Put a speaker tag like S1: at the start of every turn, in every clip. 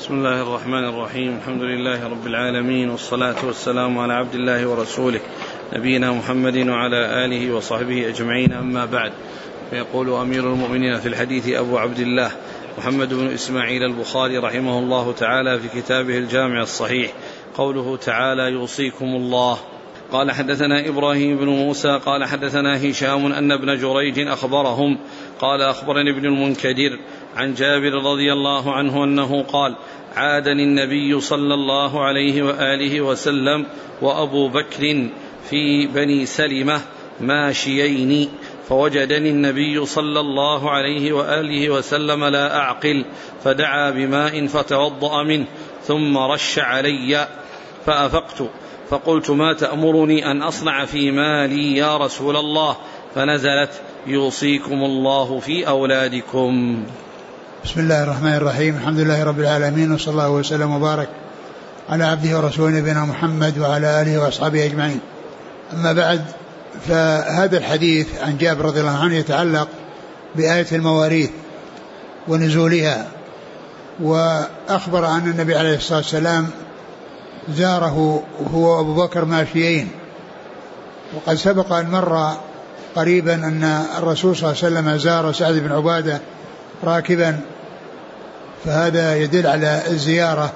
S1: بسم الله الرحمن الرحيم. الحمد لله رب العالمين، والصلاة والسلام على عبد الله ورسوله نبينا محمد وعلى آله وصحبه أجمعين، أما بعد. فيقول أمير المؤمنين في الحديث أبو عبد الله محمد بن إسماعيل البخاري رحمه الله تعالى في كتابه الجامع الصحيح، قوله تعالى: يوصيكم الله. قال: حدثنا إبراهيم بن موسى قال: حدثنا هشام أن ابن جريج أخبرهم قال: أخبرني ابن المنكدر عن جابر رضي الله عنه أنه قال: عادني النبي صلى الله عليه وآله وسلم وأبو بكر في بني سلمة ماشيين، فوجدني النبي صلى الله عليه وآله وسلم لا أعقل، فدعا بماء فتوضأ منه ثم رش علي، فأفقت فقلت: ما تأمرني أن أصنع في مالي يا رسول الله؟ فنزلت: يوصيكم الله في أولادكم.
S2: بسم الله الرحمن الرحيم. الحمد لله رب العالمين، وصلى الله وسلم وبارك على عبده ورسوله نبينا محمد وعلى آله وأصحابه أجمعين. أما بعد، فهذا الحديث عن جابر رضي الله عنه يتعلق بآية المواريث ونزولها، وأخبر أن النبي عليه الصلاة والسلام زاره هو أبو بكر ماشيين، وقد سبق أن مر قريبا أن الرسول صلى الله عليه وسلم زار سعد بن عبادة راكبا، فهذا يدل على الزيارة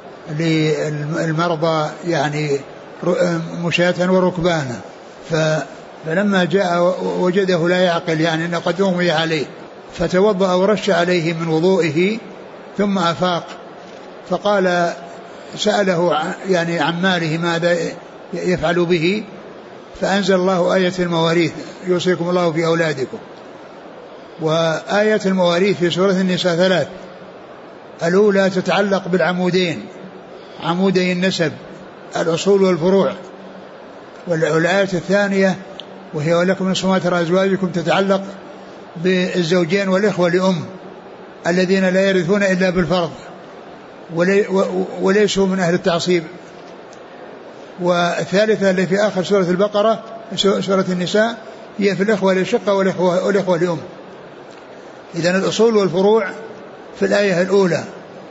S2: للمرضى يعني مشاة وركبانا. فلما جاء وجده لا يعقل، يعني أنه قد أغمي عليه، فتوضأ ورش عليه من وضوئه ثم أفاق، فقال سأله يعني عن ماله ماذا يفعل به، فأنزل الله آية المواريث: يوصيكم الله في أولادكم. وآية المواريث في سورة النساء ثلاث: الأولى تتعلق بالعمودين، عمودي النسب، الأصول والفروع. والآية الثانية وهي: ولكم نصف ما ترى أزواجكم، تتعلق بالزوجين والإخوة لأم الذين لا يرثون إلا بالفرض وليسوا من أهل التعصيب. والثالثة اللي في آخر سورة البقرة سورة النساء هي في الإخوة للشقة والإخوة لأم. إذن الأصول والفروع في الآية الأولى،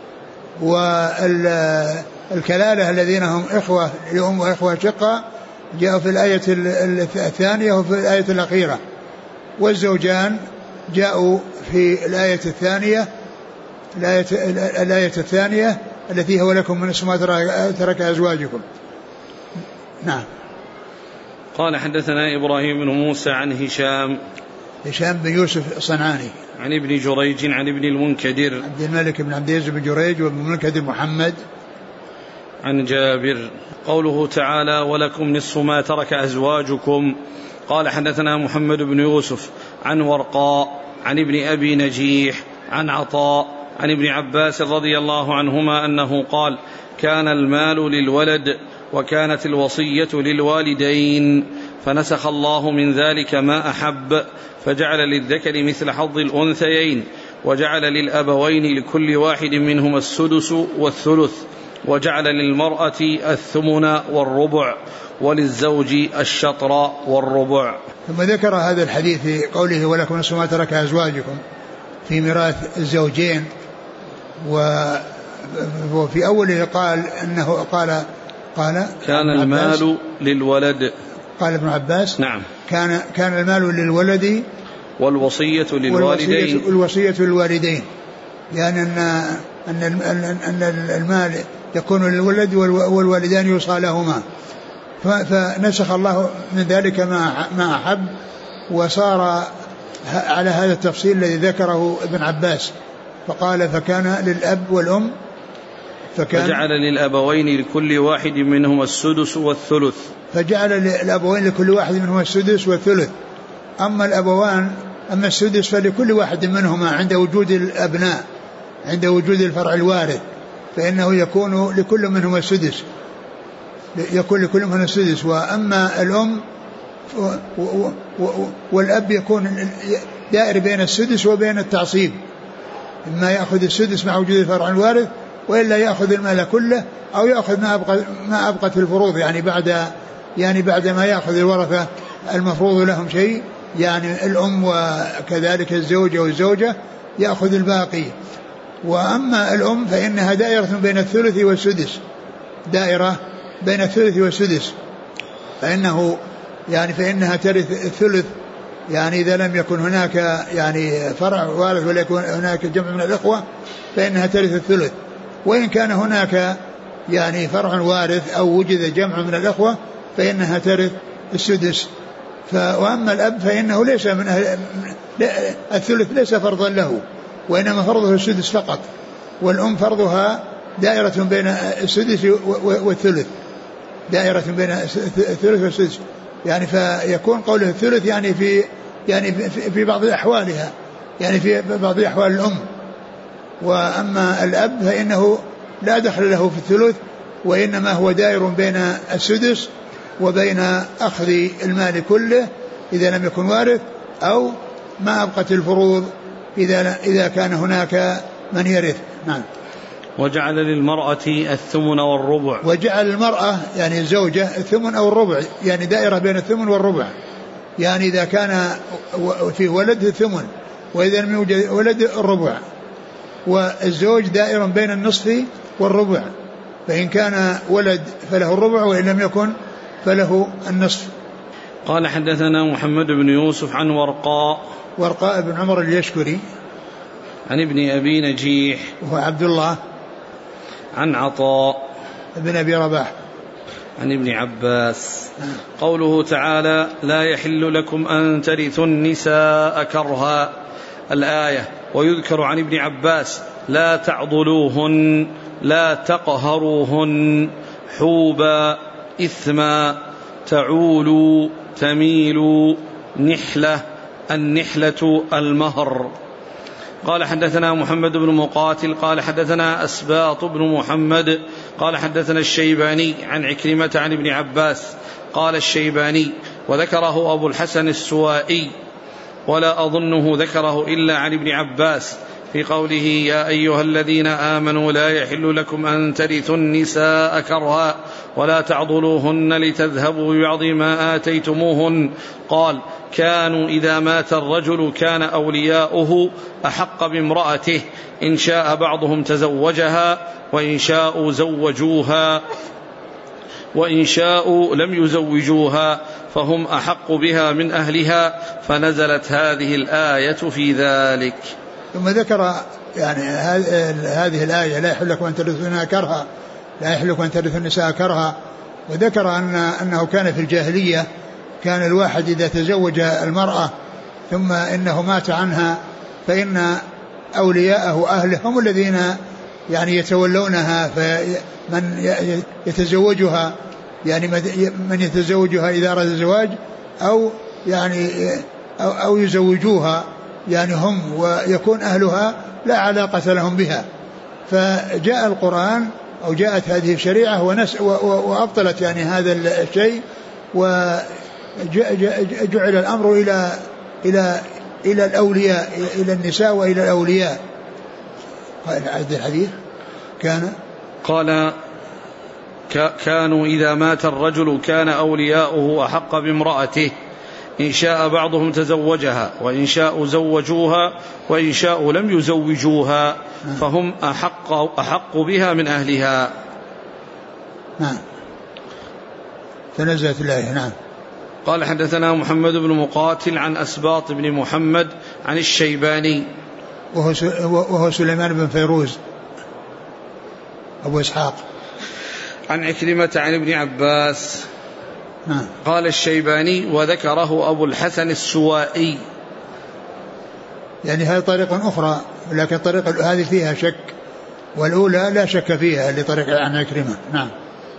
S2: والكلالة الذين هم إخوة لأم وإخوة شقة جاءوا في الآية الثانية وفي الآية الأخيرة، والزوجان جاءوا في الآية الثانية، الآية الثانية التي هو لكم من ما ترك أزواجكم. نعم.
S1: قال: حدثنا إبراهيم بن موسى عن هشام
S2: بن يوسف الصنعاني
S1: عن ابن جريج عن ابن المنكدر
S2: عبد الملك بن عبد العزيز بن جريج وابن المنكدر محمد
S1: عن جابر. قوله تعالى: ولكم نصف ما ترك أزواجكم. قال: حدثنا محمد بن يوسف عن ورقاء عن ابن أبي نجيح عن عطاء عن ابن عباس رضي الله عنهما أنه قال: كان المال للولد وكانت الوصية للوالدين، فنسخ الله من ذلك ما أحب، فجعل للذكر مثل حظ الأنثيين، وجعل للأبوين لكل واحد منهما السدس والثلث، وجعل للمرأة الثمن والربع، وللزوج الشطر والربع.
S2: ثم ذكر هذا الحديث في قوله: ولكم نصف ما ترك أزواجكم في ميراث الزوجين. وفي أوله قال أنه قال
S1: كان المال للولد.
S2: قال ابن عباس:
S1: نعم،
S2: كان المال للولد
S1: والوصية للوالدين.
S2: والوصية للوالدين، يعني أن المال يكون للولد والوالدان يوصى لهما، فنسخ الله من ذلك ما أحب، وصار على هذا التفصيل الذي ذكره ابن عباس، فقال: فكان للأب والأم،
S1: فجعل للأبوين لكل واحد منهما السدس والثلث.
S2: فجعل للأبوين لكل واحد منهما السدس والثلث. أما السدس فلكل واحد منهما عند وجود الأبناء، عند وجود الفرع الوارث، فإنه يكون لكل منهما السدس، وأما الأم والأب يكون دائر بين السدس وبين التعصيب، إما يأخذ السدس مع وجود الفرع الوارث، وإلا يأخذ المال كله، أو يأخذ ما أبقت في الفروض، يعني بعد ما يأخذ الورثة المفروض لهم شيء، يعني الأم وكذلك الزوجة والزوجة يأخذ الباقي. وأما الأم فإنها دائرة بين الثلث والسدس، دائرة بين الثلث والسدس، فإنها ترث الثلث، يعني إذا لم يكن هناك يعني فرع وارث ولا يكون هناك جمع من الإخوة فإنها ترث الثلث، وإن كان هناك يعني فرع وارث أو وجد جمع من الإخوة فإنها ترث السدس. وأما الأب فإنه ليس الثلث ليس فرضا له، وإنما فرضه السدس فقط، والأم فرضها دائرة بين السدس والثلث، دائرة بين الثلث والسدس، يعني فيكون قوله الثلث يعني في بعض أحوالها، يعني في بعض أحوال الأم. وأما الأب فإنه لا دخل له في الثلث، وإنما هو دائر بين السدس وبين أخذ المال كله إذا لم يكن وارث، أو ما أبقت الفروض إذا كان هناك من يرث. نعم.
S1: وجعل للمرأة الثمن والربع.
S2: وجعل المرأة يعني الزوجة الثمن أو الربع، يعني دائرة بين الثمن والربع، يعني إذا كان فيه ولد الثمن، وإذا لم يوجد ولد الربع. والزوج دائر بين النصف والربع، فإن كان ولد فله الربع، وإن لم يكن فله النصف.
S1: قال حدثنا محمد بن يوسف عن
S2: ورقاء بن عمر اليشكري
S1: عن ابن أبي نجيح
S2: وهو عبد الله
S1: عن عطاء
S2: بن أبي رباح
S1: عن ابن عباس. قوله تعالى لا يحل لكم أن ترثوا النساء كرها، الآية. ويذكر عن ابن عباس لا تعضلوهن لا تقهروهن حوبا إثما تعولوا تميلوا نحلة، النحلة المهر. قال حدثنا محمد بن مقاتل قال حدثنا أسباط بن محمد قال حدثنا الشيباني عن عكرمة عن ابن عباس. قال الشيباني وذكره أبو الحسن السوائي ولا أظنه ذكره إلا عن ابن عباس في قوله يا أيها الذين آمنوا لا يحل لكم أن ترثوا النساء كرها ولا تعضلوهن لتذهبوا ببعض ما آتيتموهن. قال كانوا إذا مات الرجل كان أولياؤه أحق بامرأته، إن شاء بعضهم تزوجها وإن شاءوا زوجوها وإن شاءوا لم يزوجوها فهم أحق بها من أهلها، فنزلت هذه الآية في ذلك.
S2: ثم ذكر يعني هذه الآية لا يحل لكم أن ترثوا كرها، لا يحل لكم أن ترثوا النساء كرها، وذكر أنه كان في الجاهلية كان الواحد إذا تزوج المرأة ثم إنه مات عنها فإن أولياءه أهله هم الذين يعني يتولونها، فمن يتزوجها يعني من يتزوجها إذا أراد الزواج أو يزوجوها يعني هم، ويكون أهلها لا علاقة لهم بها. فجاء القرآن أو جاءت هذه الشريعة وأبطلت يعني هذا الشيء، وجعل الأمر إلى الأولياء، إلى النساء وإلى الأولياء. قال عد الحديث
S1: قال كانوا إذا مات الرجل كان أولياؤه أحق بامرأته، إن شاء بعضهم تزوجها وإن شاءوا زوجوها وإن شاءوا لم يزوجوها فهم أحق بها من أهلها.
S2: نعم. تنزلت الآية. نعم.
S1: قال حدثنا محمد بن مقاتل عن أسباط بن محمد عن الشيباني
S2: وهو سليمان بن فيروز أبو إسحاق
S1: عن عكرمة عن ابن عباس.
S2: نعم.
S1: قال الشيباني وذكره أبو الحسن السوائي،
S2: يعني هذه طريقة أخرى، لكن الطريقة هذه فيها شك، والأولى لا شك فيها لطريقة عن عكرمة. نعم.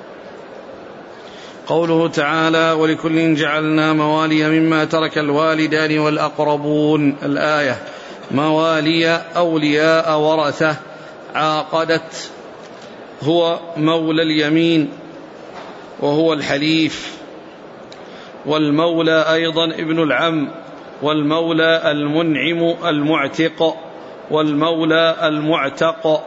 S1: قوله تعالى ولكل جعلنا موالي مما ترك الوالدان والأقربون، الآية. موالي أولياء ورثة عاقدت، هو مولى اليمين وهو الحليف، والمولى أيضا ابن العم، والمولى المنعم المعتق، والمولى المعتق،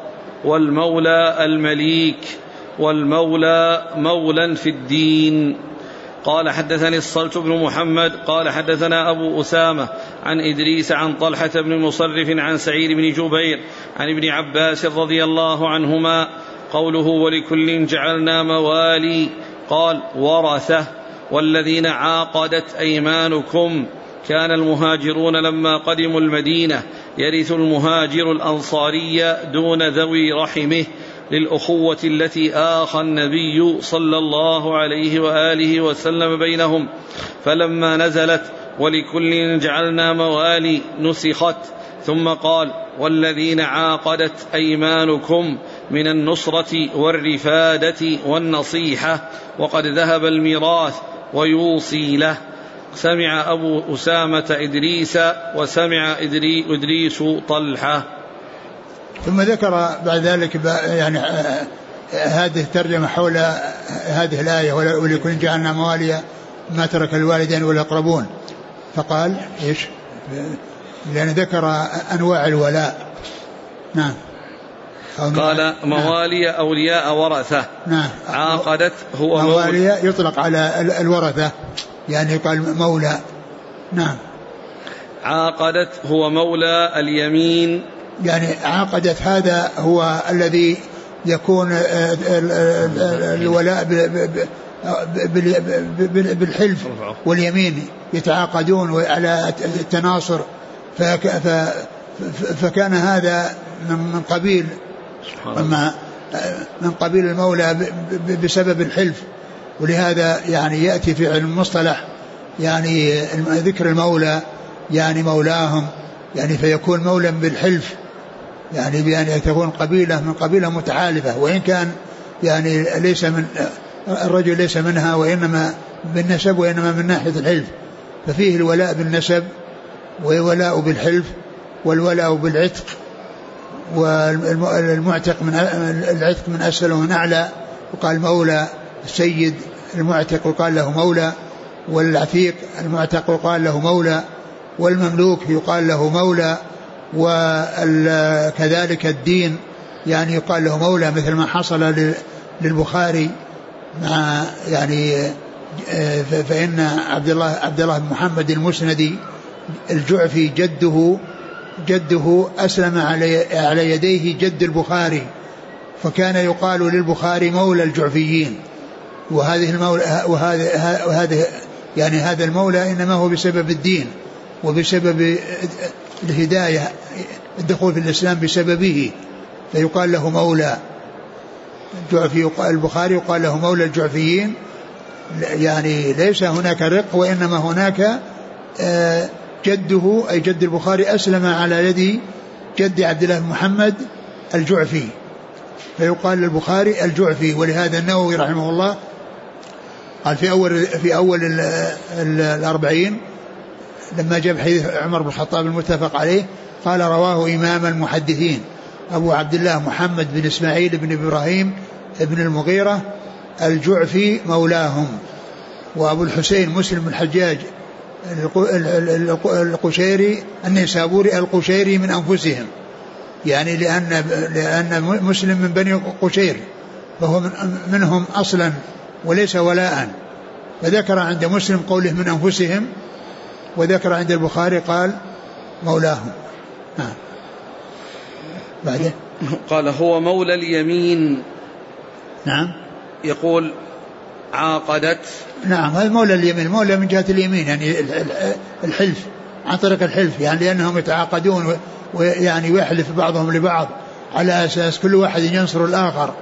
S1: والمولى المليك، والمولى مولا في الدين. قال حدثني الصلت بن محمد قال حدثنا أبو أسامة عن إدريس عن طلحة بن مصرف عن سعيد بن جبير عن ابن عباس رضي الله عنهما قوله ولكل جعلنا موالي قال ورثة والذين عاقدت أيمانكم كان المهاجرون لما قدموا المدينة يرث المهاجر الأنصاري دون ذوي رحمه للأخوة التي آخى النبي صلى الله عليه وآله وسلم بينهم، فلما نزلت ولكل جعلنا موالي نسخت، ثم قال والذين عاقدت أيمانكم من النصرة والرفادة والنصيحة وقد ذهب الميراث ويوصي له. سمع أبو أسامة إدريس وسمع إدريس طلحة.
S2: ثم ذكر بعد ذلك يعني هذه الترجمة حول هذه الآية ولكل جعلنا مواليا ما ترك الوالدين والأقربون، فقال إيش؟ لأن ذكر أنواع الولاء. نعم.
S1: قال موالي أولياء ورثة.
S2: نعم.
S1: عاقدت هو
S2: موالي يطلق على الورثة، يعني قال مولى. نعم.
S1: عاقدت هو مولى اليمين،
S2: يعني عاقدت هذا هو الذي يكون الولاء بالحلف واليمين، يتعاقدون على التناصر، فكان هذا من قبيل المولى بسبب الحلف. ولهذا يعني يأتي في علم المصطلح يعني ذكر المولى يعني مولاهم، يعني فيكون مولا بالحلف، يعني بأن تكون قبيلة من قبيلة متحالفة، وإن كان يعني ليس من الرجل ليس منها وإنما بالنسب وإنما من ناحية الحلف، ففيه الولاء بالنسب والولاء بالحلف والولاء بالعتق، والمعتق من العتق من أسفل ومن أعلى، وقال مولى السيد المعتق وقال له مولى، والعتيق المعتق وقال له مولى، والمملوك يقال له مولى، وكذلك الدين يعني يقال له مولى، مثل ما حصل للبخاري مع يعني فإن عبد الله بن محمد المسندي الجعفي جده أسلم على يديه جد البخاري، فكان يقال للبخاري مولى الجعفيين. وهذه يعني هذا المولى إنما هو بسبب الدين وبسبب الهداية، الدخول في الإسلام بسببه، فيقال له مولى الجعفي. البخاري يقال له مولى الجعفيين، يعني ليس هناك رق، وإنما هناك جده أي جد البخاري أسلم على يد جد عبد الله بن محمد الجعفي، فيقال للبخاري الجعفي. ولهذا النووي رحمه الله قال في أول الأربعين لما جاب حديث عمر بن الخطاب المتفق عليه قال رواه إمام المحدثين أبو عبد الله محمد بن إسماعيل بن إبراهيم بن المغيرة الجعفي مولاهم، وأبو الحسين مسلم بن الحجاج القشيري النيسابوري القشيري من أنفسهم، يعني لأن مسلم من بني قشير فهو منهم أصلا وليس ولاء، فذكر عند مسلم قوله من أنفسهم، وذكر عند البخاري قال مولاهم. نعم. بعده
S1: قال هو مولى اليمين.
S2: نعم.
S1: يقول عاقدت.
S2: نعم، هذا مولى اليمين، مولى من جهة اليمين، يعني الحلف عن طريق الحلف، يعني لأنهم يتعاقدون ويعني ويحلف بعضهم لبعض على أساس كل واحد ينصر الآخر،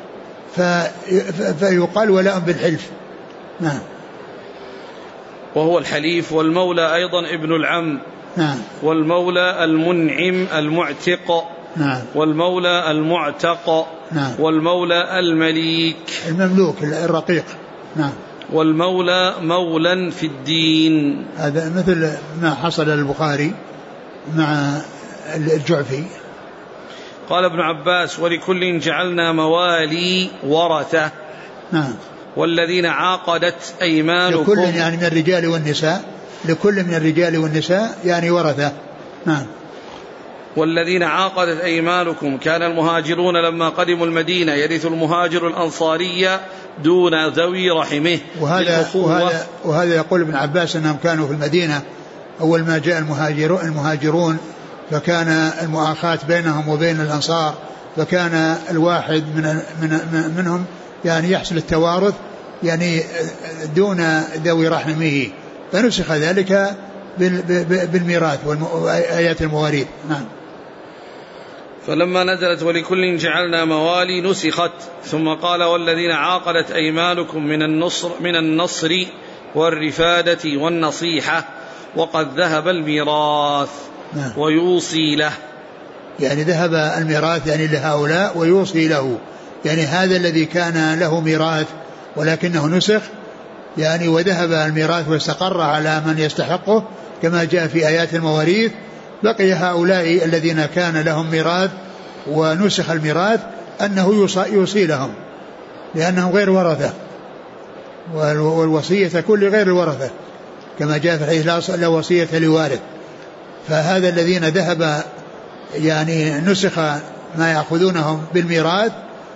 S2: فيقال ولاء بالحلف. نعم.
S1: وهو الحليف. والمولى أيضا ابن العم.
S2: نعم.
S1: والمولى المنعم المعتق.
S2: نعم.
S1: والمولى المعتق.
S2: نعم.
S1: والمولى المليك
S2: المملوك الرقيق. نعم.
S1: والمولى مولا في الدين.
S2: هذا مثل ما حصل للبخاري مع الجعفي.
S1: قال ابن عباس ولكل جعلنا موالي ورثة.
S2: نعم.
S1: والذين عاقدت أيمانكم.
S2: لكل يعني من الرجال والنساء، لكل من الرجال والنساء يعني ورثة. نعم.
S1: والذين عاقدت أيمانكم كان المهاجرون لما قدموا المدينة يرث المهاجر الأنصاري دون ذوي رحمه.
S2: وهذا يقول ابن عباس أنهم كانوا في المدينة أول ما جاء المهاجرون فكان المؤاخاة بينهم وبين الأنصار، فكان الواحد منهم يعني يحصل التوارث يعني دون ذوي رحمه، فنسخ ذلك بالميراث وآيات المواريث. نعم.
S1: فلما نزلت ولكل جعلنا موالي نسخت، ثم قال والذين عاقدت أيمانكم من النصر والرفادة والنصيحة وقد ذهب الميراث.
S2: نعم.
S1: ويوصي له،
S2: يعني ذهب الميراث يعني لهؤلاء ويوصي له، يعني هذا الذي كان له ميراث ولكنه نسخ يعني وذهب الميراث واستقر على من يستحقه كما جاء في آيات المواريث، بقي هؤلاء الذين كان لهم ميراث ونسخ الميراث أنه يوصي لهم لأنهم غير ورثة، والوصية تكون لغير الورثة كما جاء في الحديث لا وصية لوارث. فهذا الذين ذهب يعني نسخ ما يأخذونهم بالميراث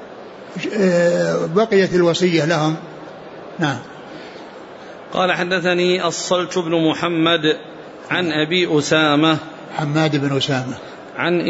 S2: بقيت الوصية لهم. نعم.
S1: قال حدثني الصلت بن محمد عن أبي أسامة
S2: حماد بن أسامة
S1: عن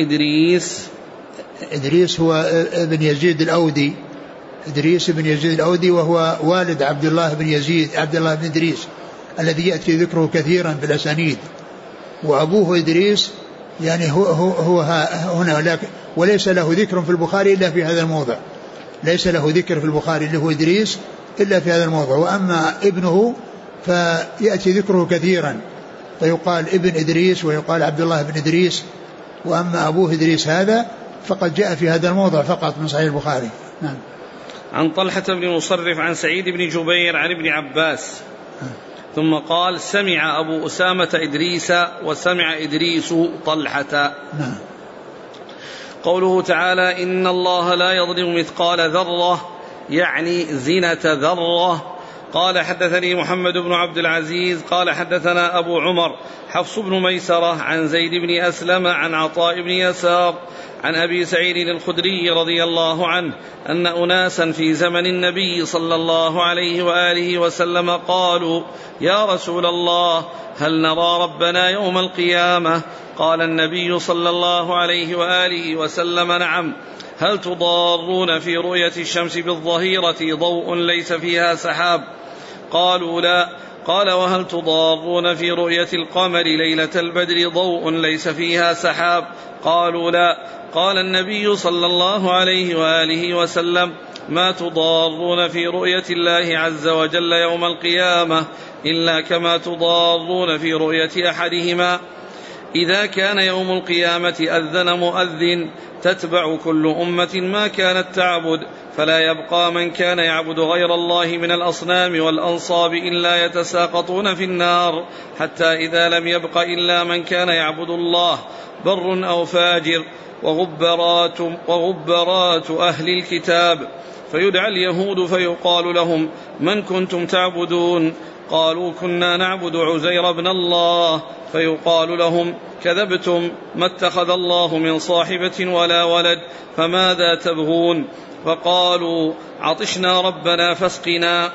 S2: إدريس هو ابن يزيد الأودي، إدريس بن يزيد الأودي وهو والد عبد الله بن إدريس الذي يأتي ذكره كثيرا في الأسانيد، وأبوه إدريس يعني هو هنا، وليس له ذكر في البخاري إلا في هذا الموضع، ليس له ذكر في البخاري اللي هو إدريس إلا في هذا الموضع. وأما ابنه فيأتي ذكره كثيرا، فيقال ابن إدريس ويقال عبد الله بن إدريس، وأما أبوه إدريس هذا فقد جاء في هذا الموضع فقط من صحيح البخاري. نعم.
S1: عن طلحة بن مصرف عن سعيد بن جبير عن ابن عباس ثم قال سمع أبو أسامة إدريس وسمع إدريس طلحة.
S2: نعم.
S1: قوله تعالى إن الله لا يظلم مثقال ذرة يعني زنة ذرة. قال حدثني محمد بن عبد العزيز قال حدثنا أبو عمر حفص بن ميسرة عن زيد بن أسلم عن عطاء بن يسار عن أبي سعيد الخدري رضي الله عنه أن أناسا في زمن النبي صلى الله عليه وآله وسلم قالوا يا رسول الله هل نرى ربنا يوم القيامة؟ قال النبي صلى الله عليه وآله وسلم نعم. هل تضارون في رؤية الشمس بالظهيرة ضوء ليس فيها سحاب؟ قالوا لا. قال وهل تضارون في رؤية القمر ليلة البدر ضوء ليس فيها سحاب؟ قالوا لا. قال النبي صلى الله عليه وآله وسلم ما تضارون في رؤية الله عز وجل يوم القيامة إلا كما تضارون في رؤية أحدهما. إذا كان يوم القيامة أذن مؤذن تتبع كل أمة ما كانت تعبد فلا يبقى من كان يعبد غير الله من الأصنام والأنصاب إلا يتساقطون في النار حتى إذا لم يبق إلا من كان يعبد الله بر أو فاجر وغبرات أهل الكتاب فيدعى اليهود فيقال لهم من كنتم تعبدون؟ قالوا كنا نعبد عزير بن الله فيقال لهم كذبتم ما اتخذ الله من صاحبة ولا ولد فماذا تبغون؟ فقالوا عطشنا ربنا فاسقنا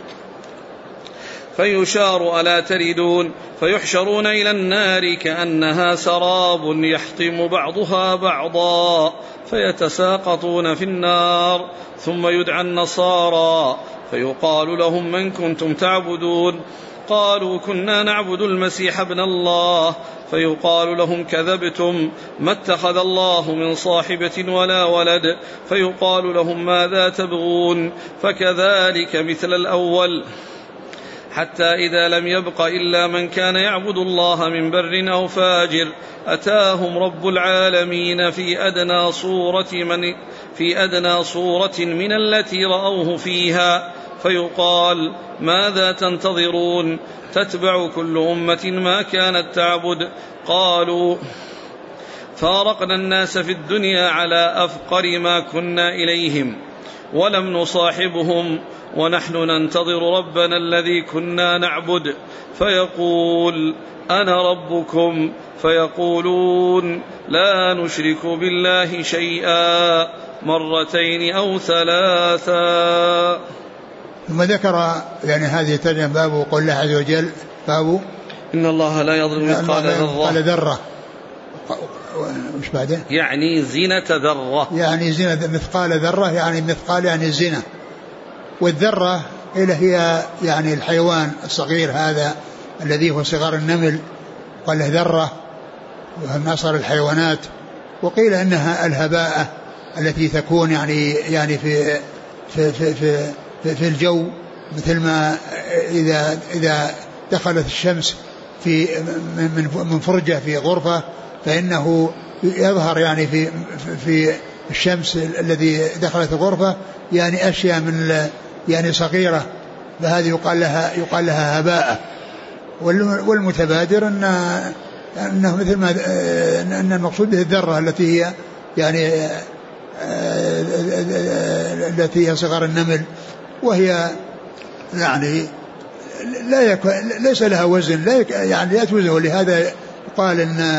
S1: فيشار ألا تردون فيحشرون إلى النار كأنها سراب يحطم بعضها بعضا فيتساقطون في النار ثم يدعى النصارى فيقال لهم من كنتم تعبدون؟ قالوا كنا نعبد المسيح ابن الله فيقال لهم كذبتم ما اتخذ الله من صاحبة ولا ولد فيقال لهم ماذا تبغون؟ فكذلك مثل الأول حتى إذا لم يبق إلا من كان يعبد الله من بر أو فاجر أتاهم رب العالمين في أدنى صورة من التي رأوه فيها فيقال ماذا تنتظرون؟ تتبع كل أمة ما كانت تعبد. قالوا فارقنا الناس في الدنيا على أفقر ما كنا إليهم ولم نصاحبهم ونحن ننتظر ربنا الذي كنا نعبد فيقول أنا ربكم فيقولون لا نشرك بالله شيئا مرتين أو ثلاثا.
S2: ثم ذكر يعني هذه الترجمة باب قول الله عز وجل باب
S1: إن الله لا يظلم مثقال ذرة.
S2: مش بعده
S1: يعني زينة ذرة،
S2: يعني زينة مثقال ذرة، يعني مثقال يعني الزنا. والذرة هي يعني الحيوان الصغير هذا الذي هو صغار النمل، قال له ذرة وهم أصغر الحيوانات. وقيل إنها الهباءة التي تكون يعني في الجو، مثل ما إذا دخلت الشمس من فرجة في غرفة فإنه يظهر يعني في الشمس الذي دخلت الغرفة يعني أشياء من يعني صغيرة، فهذه يقال لها هباءة. والمتبادر أنه مثل ما أن المقصود به الذرة التي هي يعني التي هي صغار النمل، وهي يعني ليس لها وزن، يعني لا توزن. ولهذا قال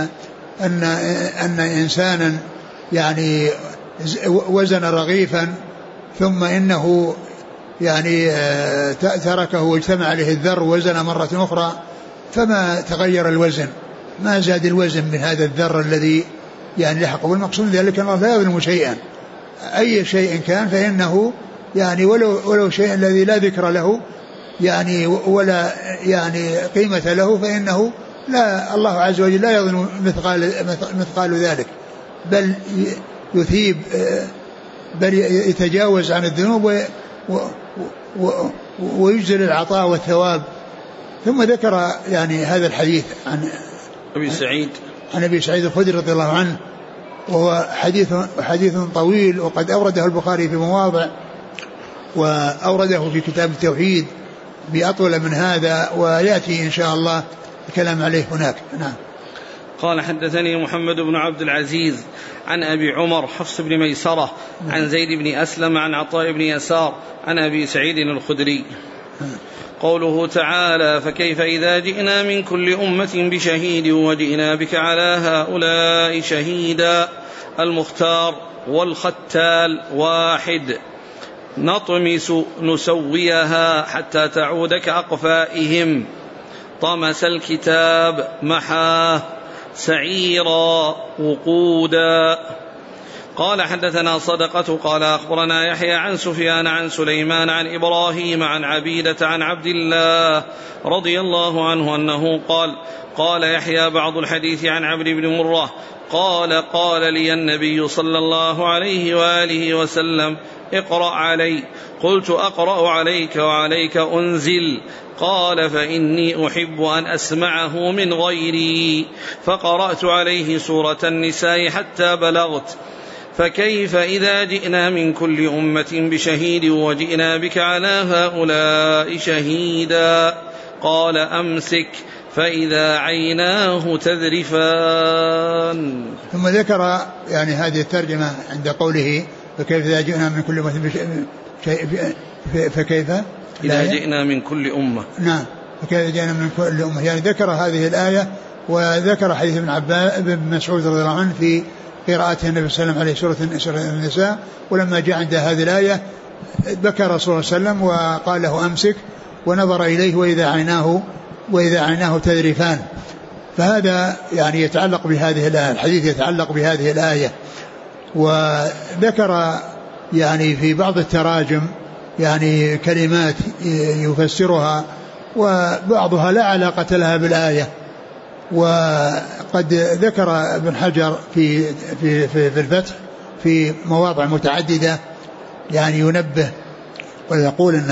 S2: أن إنسانا يعني وزن رغيفا ثم إنه يعني تركه واجتمع عليه الذر ووزن مرة أخرى فما تغير الوزن، ما زاد الوزن من هذا الذر الذي يعني لحقه. والمقصود ذلك الله لا يظلم شيئا، أي شيء كان فإنه يعني ولو شيء الذي لا ذكر له يعني ولا يعني قيمة له، فإنه لا، الله عز وجل لا يظلم مثقال ذلك، بل يثيب، بل يتجاوز عن الذنوب ويجزل العطاء والثواب. ثم ذكر يعني هذا الحديث عن أبي سعيد الخدري رضي الله عنه، وهو حديث طويل، وقد أورده البخاري في مواضع وأورده في كتاب التوحيد بأطول من هذا، ويأتي إن شاء الله الكلام عليه هناك. نعم.
S1: قال حدثني محمد بن عبد العزيز عن أبي عمر حفص بن ميسرة عن زيد بن أسلم عن عطاء بن يسار عن أبي سعيد الخدري. قوله تعالى فكيف إذا جئنا من كل أمة بشهيد وجئنا بك على هؤلاء شهيدا. المختار والختال واحد. نطمس نسويها حتى تعود كأقفائهم. طمس الكتاب محاه. سعيرا وقودا. قال حدثنا صدقة قال أخبرنا يحيى عن سفيان عن سليمان عن إبراهيم عن عبيدة عن عبد الله رضي الله عنه أنه قال يحيى بعض الحديث عن عبد بن مرة قال لي النبي صلى الله عليه وآله وسلم اقرأ علي. قلت أقرأ عليك وعليك أنزل. قال فإني أحب أن أسمعه من غيري. فقرأت عليه سورة النساء حتى بلغت فكيف إذا جئنا من كل أمة بشهيد وجئنا بك على هؤلاء شهيدا. قال أمسك فإذا عيناه تذرفان.
S2: ثم ذكر يعني هذه الترجمة عند قوله فكيف إذا جئنا من كل أمة فكيف
S1: إذا جئنا من كل أمة.
S2: نعم، فكيف إذا جئنا من كل أمة، يعني ذكر هذه الآية وذكر حديث ابن مسعود رضي الله عنه في قراءته النبي صلى الله عليه وسلم عليه سورة النساء. ولما جاء عند هذه الآية بكى رسول الله صلى الله عليه وسلم وقال له أمسك، ونظر إليه وإذا عيناه تذرفان. فهذا يعني يتعلق بهذه الآية، الحديث يتعلق بهذه الآية. وذكر يعني في بعض التراجم يعني كلمات يفسرها وبعضها لا علاقة لها بالآية. وقد ذكر ابن حجر في الفتح في مواضع متعددة يعني ينبه ويقول إن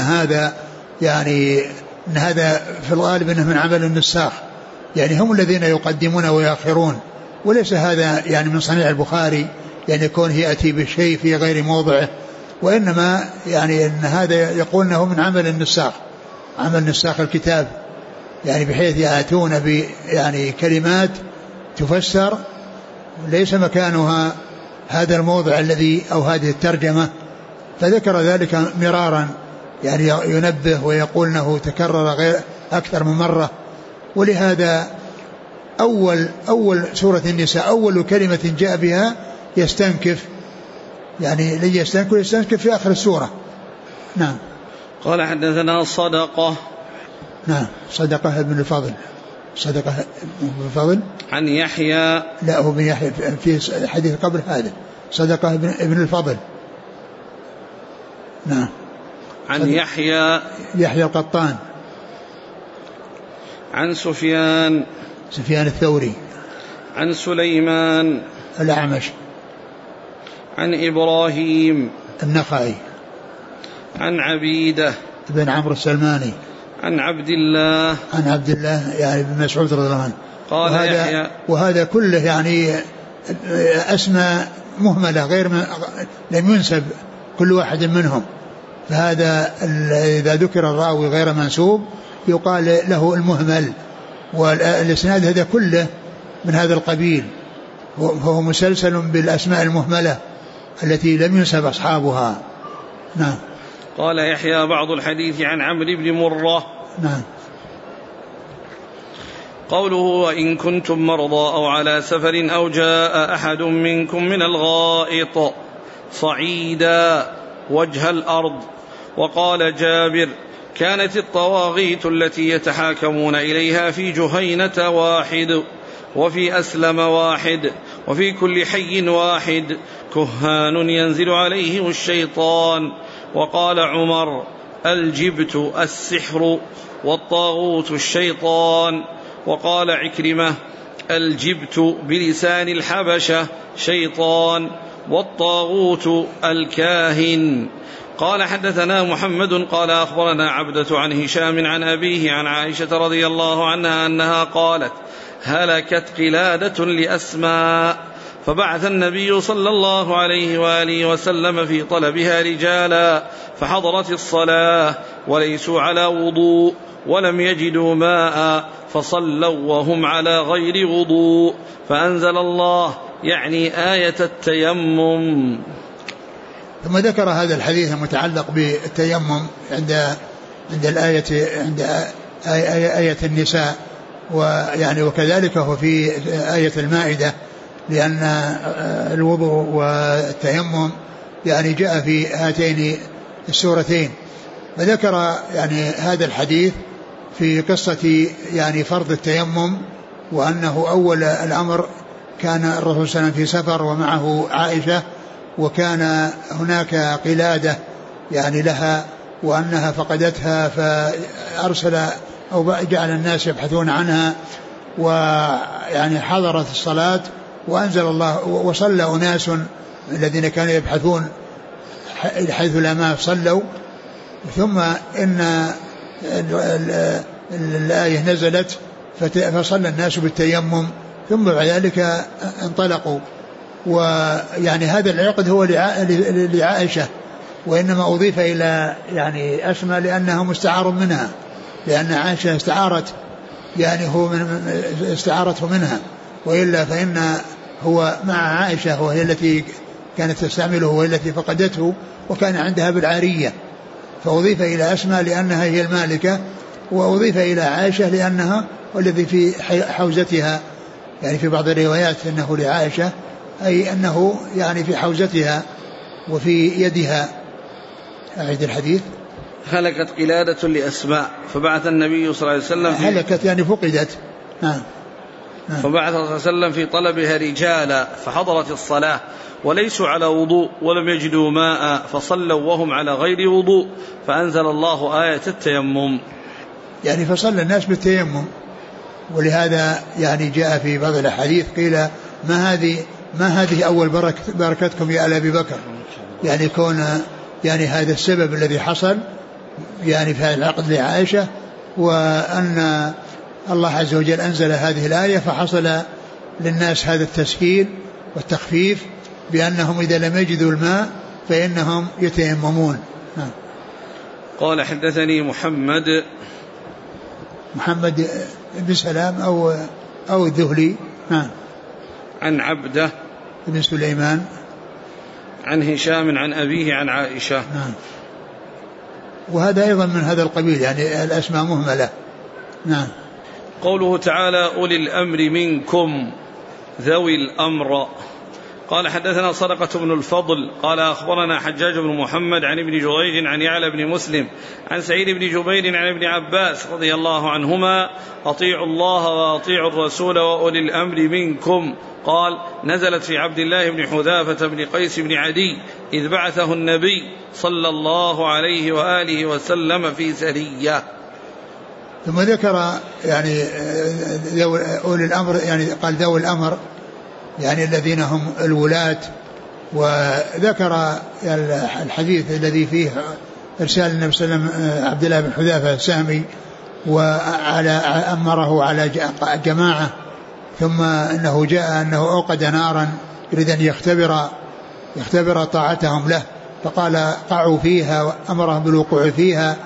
S2: هذا في الغالب إنه من عمل النساخ، يعني هم الذين يقدمون ويأخرون، وليس هذا يعني من صنيع البخاري يعني يكون يأتي بالشيء في غير موضعه، وإنما يعني إن هذا يقول إنه من عمل النساخ، عمل نساخ الكتاب، يعني بحيث يأتون يعني كلمات تفسر ليس مكانها هذا الموضع الذي أو هذه الترجمة. فذكر ذلك مرارا يعني ينبه ويقول أنه تكرر أكثر من مرة. ولهذا أول سورة النساء أول كلمة جاء بها يستنكف، يعني الذي يستنكف في آخر السورة. نعم.
S1: قال حدثنا صدقة.
S2: نعم صدقة ابن الفضل. صدقة ابن الفضل
S1: عن يحيى.
S2: لا هو بن يحيى في حديث قبل هذا. صدقة ابن الفضل. نعم.
S1: عن يحيى
S2: القطان.
S1: عن سفيان
S2: الثوري.
S1: عن سليمان
S2: الأعمش.
S1: عن إبراهيم
S2: النخعي. عن
S1: عبيدة
S2: بن عمرو السلماني.
S1: عن عبد الله
S2: يعني بن مسعود رضي الله عنه.
S1: قال يحيى.
S2: وهذا كله يعني أسماء مهملة غير لم ينسب كل واحد منهم، فهذا إذا ذكر الراوي غير منسوب يقال له المهمل، والإسناد هذا كله من هذا القبيل، وهو مسلسل بالأسماء المهملة التي لم ينسب أصحابها. نعم.
S1: قال يحيى بعض الحديث عن عمرو بن مرة.
S2: نعم.
S1: قوله وإن كنتم مرضى أو على سفر أو جاء أحد منكم من الغائط صعيدا وجه الأرض. وقال جابر كانت الطواغيت التي يتحاكمون إليها في جهينة واحد وفي أسلم واحد وفي كل حي واحد كهان ينزل عليهم الشيطان. وقال عمر الجبت السحر والطاغوت الشيطان. وقال عكرمة الجبت بلسان الحبشة شيطان والطاغوت الكاهن. قال حدثنا محمد قال أخبرنا عبدة عن هشام عن أبيه عن عائشة رضي الله عنها أنها قالت هلكت قلادة لأسماء فبعث النبي صلى الله عليه وآله وسلم في طلبها رجالا فحضرت الصلاة وليسوا على وضوء ولم يجدوا ماء فصلوا وهم على غير وضوء فأنزل الله يعني آية التيمم.
S2: ثم ذكر هذا الحديث المتعلق بالتيمم عند الآية عند آية النساء، ويعني وكذلك هو في آية المائدة، لأن الوضوء والتيمم يعني جاء في هاتين السورتين. فذكر يعني هذا الحديث في قصة يعني فرض التيمم، وأنه أول الأمر كان الرسول صلى الله عليه وسلم في سفر ومعه عائشة، وكان هناك قلادة يعني لها وأنها فقدتها، فأرسل أو جعل الناس يبحثون عنها، ويعني حضرت الصلاة وأنزل الله وصلى أناس الذين كانوا يبحثون حيث لا ماء صلوا، ثم إن الآية نزلت فصلى الناس بالتيمم، ثم بعد ذلك انطلقوا. ويعني هذا العقد هو لعائشة، وإنما أضيف إلى يعني أسماء لأنها مستعار منها، لأن عائشة استعارت يعني هو استعارته منها، وإلا فإن هو مع عائشة وهي التي كانت تستعمله وهي التي فقدته وكان عندها بالعارية، فأضيف إلى أسماء لأنها هي المالكة، وأضيف إلى عائشة لأنها والذي في حوزتها، يعني في بعض الروايات أنه لعائشة أي أنه يعني في حوزتها وفي يدها. أعيد الحديث.
S1: هلكت قلادة لأسماء فبعث النبي صلى الله عليه وسلم
S2: هلكت يعني فقدت.
S1: فبعث صلى الله عليه وسلم في طلبها رجالا فحضرت الصلاة وليسوا على وضوء ولم يجدوا ماء فصلوا وهم على غير وضوء فأنزل الله آية التيمم.
S2: يعني فصلى الناس بالتيمم، ولهذا يعني جاء في بعض الأحاديث قيل ما هذه أول بركتكم يا آل أبي بكر، يعني كون يعني هذا السبب الذي حصل يعني في العقد لعائشة، وأن الله عز وجل أنزل هذه الآية فحصل للناس هذا التسهيل والتخفيف بأنهم إذا لم يجدوا الماء فإنهم يتيممون.
S1: قال حدثني
S2: محمد بن سلام أو الذهلي
S1: عن عبده
S2: بن سليمان
S1: عن هشام عن أبيه عن عائشة.
S2: وهذا أيضا من هذا القبيل، يعني الأسماء مهملة.
S1: قوله تعالى أولي الأمر منكم ذوي الأمر. قال حدثنا صدقة بن الفضل قال أخبرنا حجاج بن محمد عن ابن جريج عن يعلى بن مسلم عن سعيد بن جبير عن ابن عباس رضي الله عنهما أطيعوا الله وأطيعوا الرسول وأولي الأمر منكم. قال نزلت في عبد الله بن حذافة بن قيس بن عدي إذ بعثه النبي صلى الله عليه وآله وسلم في سرية.
S2: ثم ذكر يعني أولي الأمر، يعني قال ذوي الأمر يعني الذين هم الولاة، وذكر الحديث الذي فيه إرسال النبي صلى الله عليه وسلم عبد الله بن حذافة السهمي وعلى أمره على جماعة، ثم إنه جاء أنه أوقد نارا يريد أن يختبر طاعتهم له، فقال قعوا فيها وأمرهم بالوقوع فيها.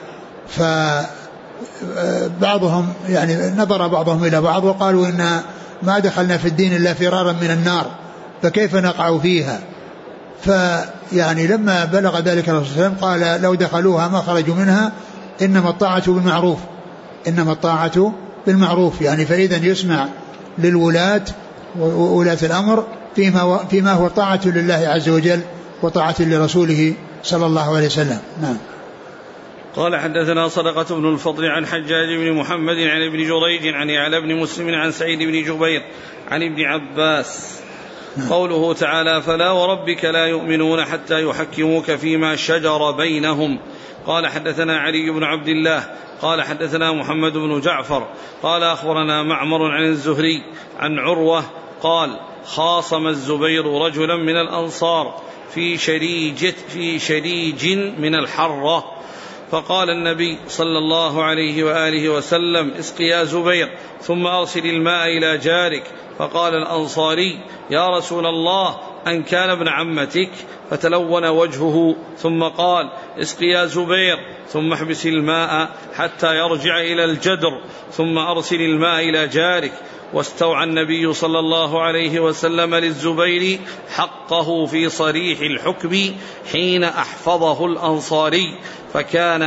S2: فبعضهم يعني نظر بعضهم إلى بعض وقالوا إن ما دخلنا في الدين إلا فرارا من النار فكيف نقع فيها. فيعني لما بلغ ذلك الرسول صلى الله عليه وسلم قال لو دخلوها ما خرجوا منها، إنما الطاعة بالمعروف، إنما الطاعة بالمعروف، يعني فإذا يسمع للولاة وولاة الأمر فيما هو طاعة لله عز وجل وطاعة لرسوله صلى الله عليه وسلم. نعم.
S1: قال حدثنا صدقة بن الفضل عن حجاج بن محمد عن ابن جريج عن يعلى بن مسلم عن سعيد بن جبير عن ابن عباس. قوله تعالى فلا وربك لا يؤمنون حتى يحكموك فيما شجر بينهم. قال حدثنا علي بن عبد الله قال حدثنا محمد بن جعفر قال أخبرنا معمر عن الزهري عن عروة قال خاصم الزبير رجلا من الأنصار في شريج من الحرة، فقال النبي صلى الله عليه وآله وسلم اسق يا زبير ثم أرسل الماء إلى جارك. فقال الأنصاري يا رسول الله أن كان ابن عمتك؟ فتلون وجهه ثم قال اسق يا زبير ثم احبس الماء حتى يرجع إلى الجدر ثم أرسل الماء إلى جارك. واستوعى النبي صلى الله عليه وسلم للزبير حقه في صريح الحكم حين أحفظه الأنصاري، فكان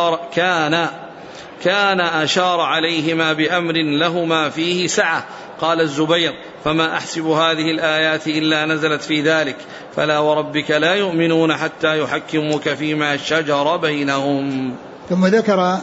S1: أشار عليهما بأمر لهما فيه سعة. قال الزبير فما أحسب هذه الآيات إلا نزلت في ذلك فلا وربك لا يؤمنون حتى يحكموك فيما شجر بينهم.
S2: ثم ذكر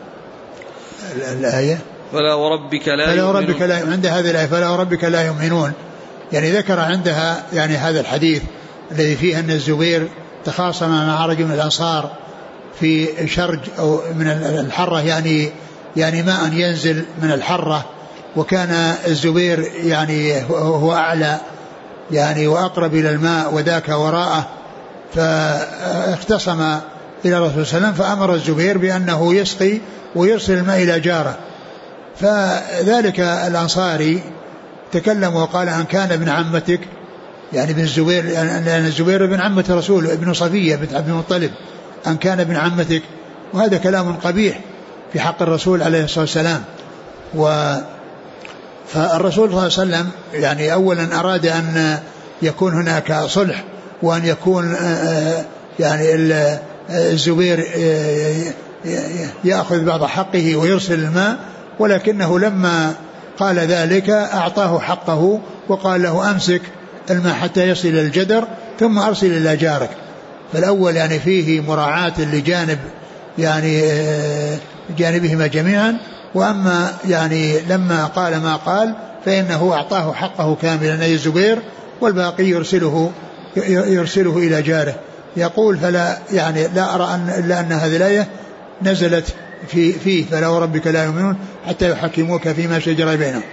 S2: الآية
S1: فلا وربك لا يؤمنون.
S2: عند هذه الآية فلا وربك لا يؤمنون، يعني ذكر عندها يعني هذا الحديث الذي فيه أن الزبير تخاصم مع رجل من الأنصار في شرج أو من الحرة، يعني ماء ينزل من الحرة، وكان الزبير يعني هو أعلى يعني وأقرب إلى الماء وذاك وراءه، فاختصم إلى الرسول صلى الله عليه وسلم فأمر الزبير بأنه يسقي ويرسل الماء إلى جاره. فذلك الأنصاري تكلم وقال أن كان ابن عمتك، يعني ابن الزبير، لأن الزبير ابن عمة رسول ابن صفية بنت عبد المطلب، أن كان ابن عمتك، وهذا كلام قبيح في حق الرسول عليه الصلاة والسلام. فالرسول صلى الله عليه وسلم يعني أولا أراد أن يكون هناك صلح وأن يكون يعني الزبير يأخذ بعض حقه ويرسل الماء، ولكنه لما قال ذلك أعطاه حقه وقال له أمسك الماء حتى يصل إلى الجدر ثم أرسل إلى جارك. فالأول يعني فيه مراعاة لجانب يعني جانبهما جميعا، وأما يعني لما قال ما قال فإنه أعطاه حقه كاملا أي الزبير، والباقي يرسله إلى جاره. يقول فلا يعني لا أرى إلا أن هذه الآية نزلت فيه فلا وربك لا يؤمنون حتى يحكموك فيما شجر بينهم.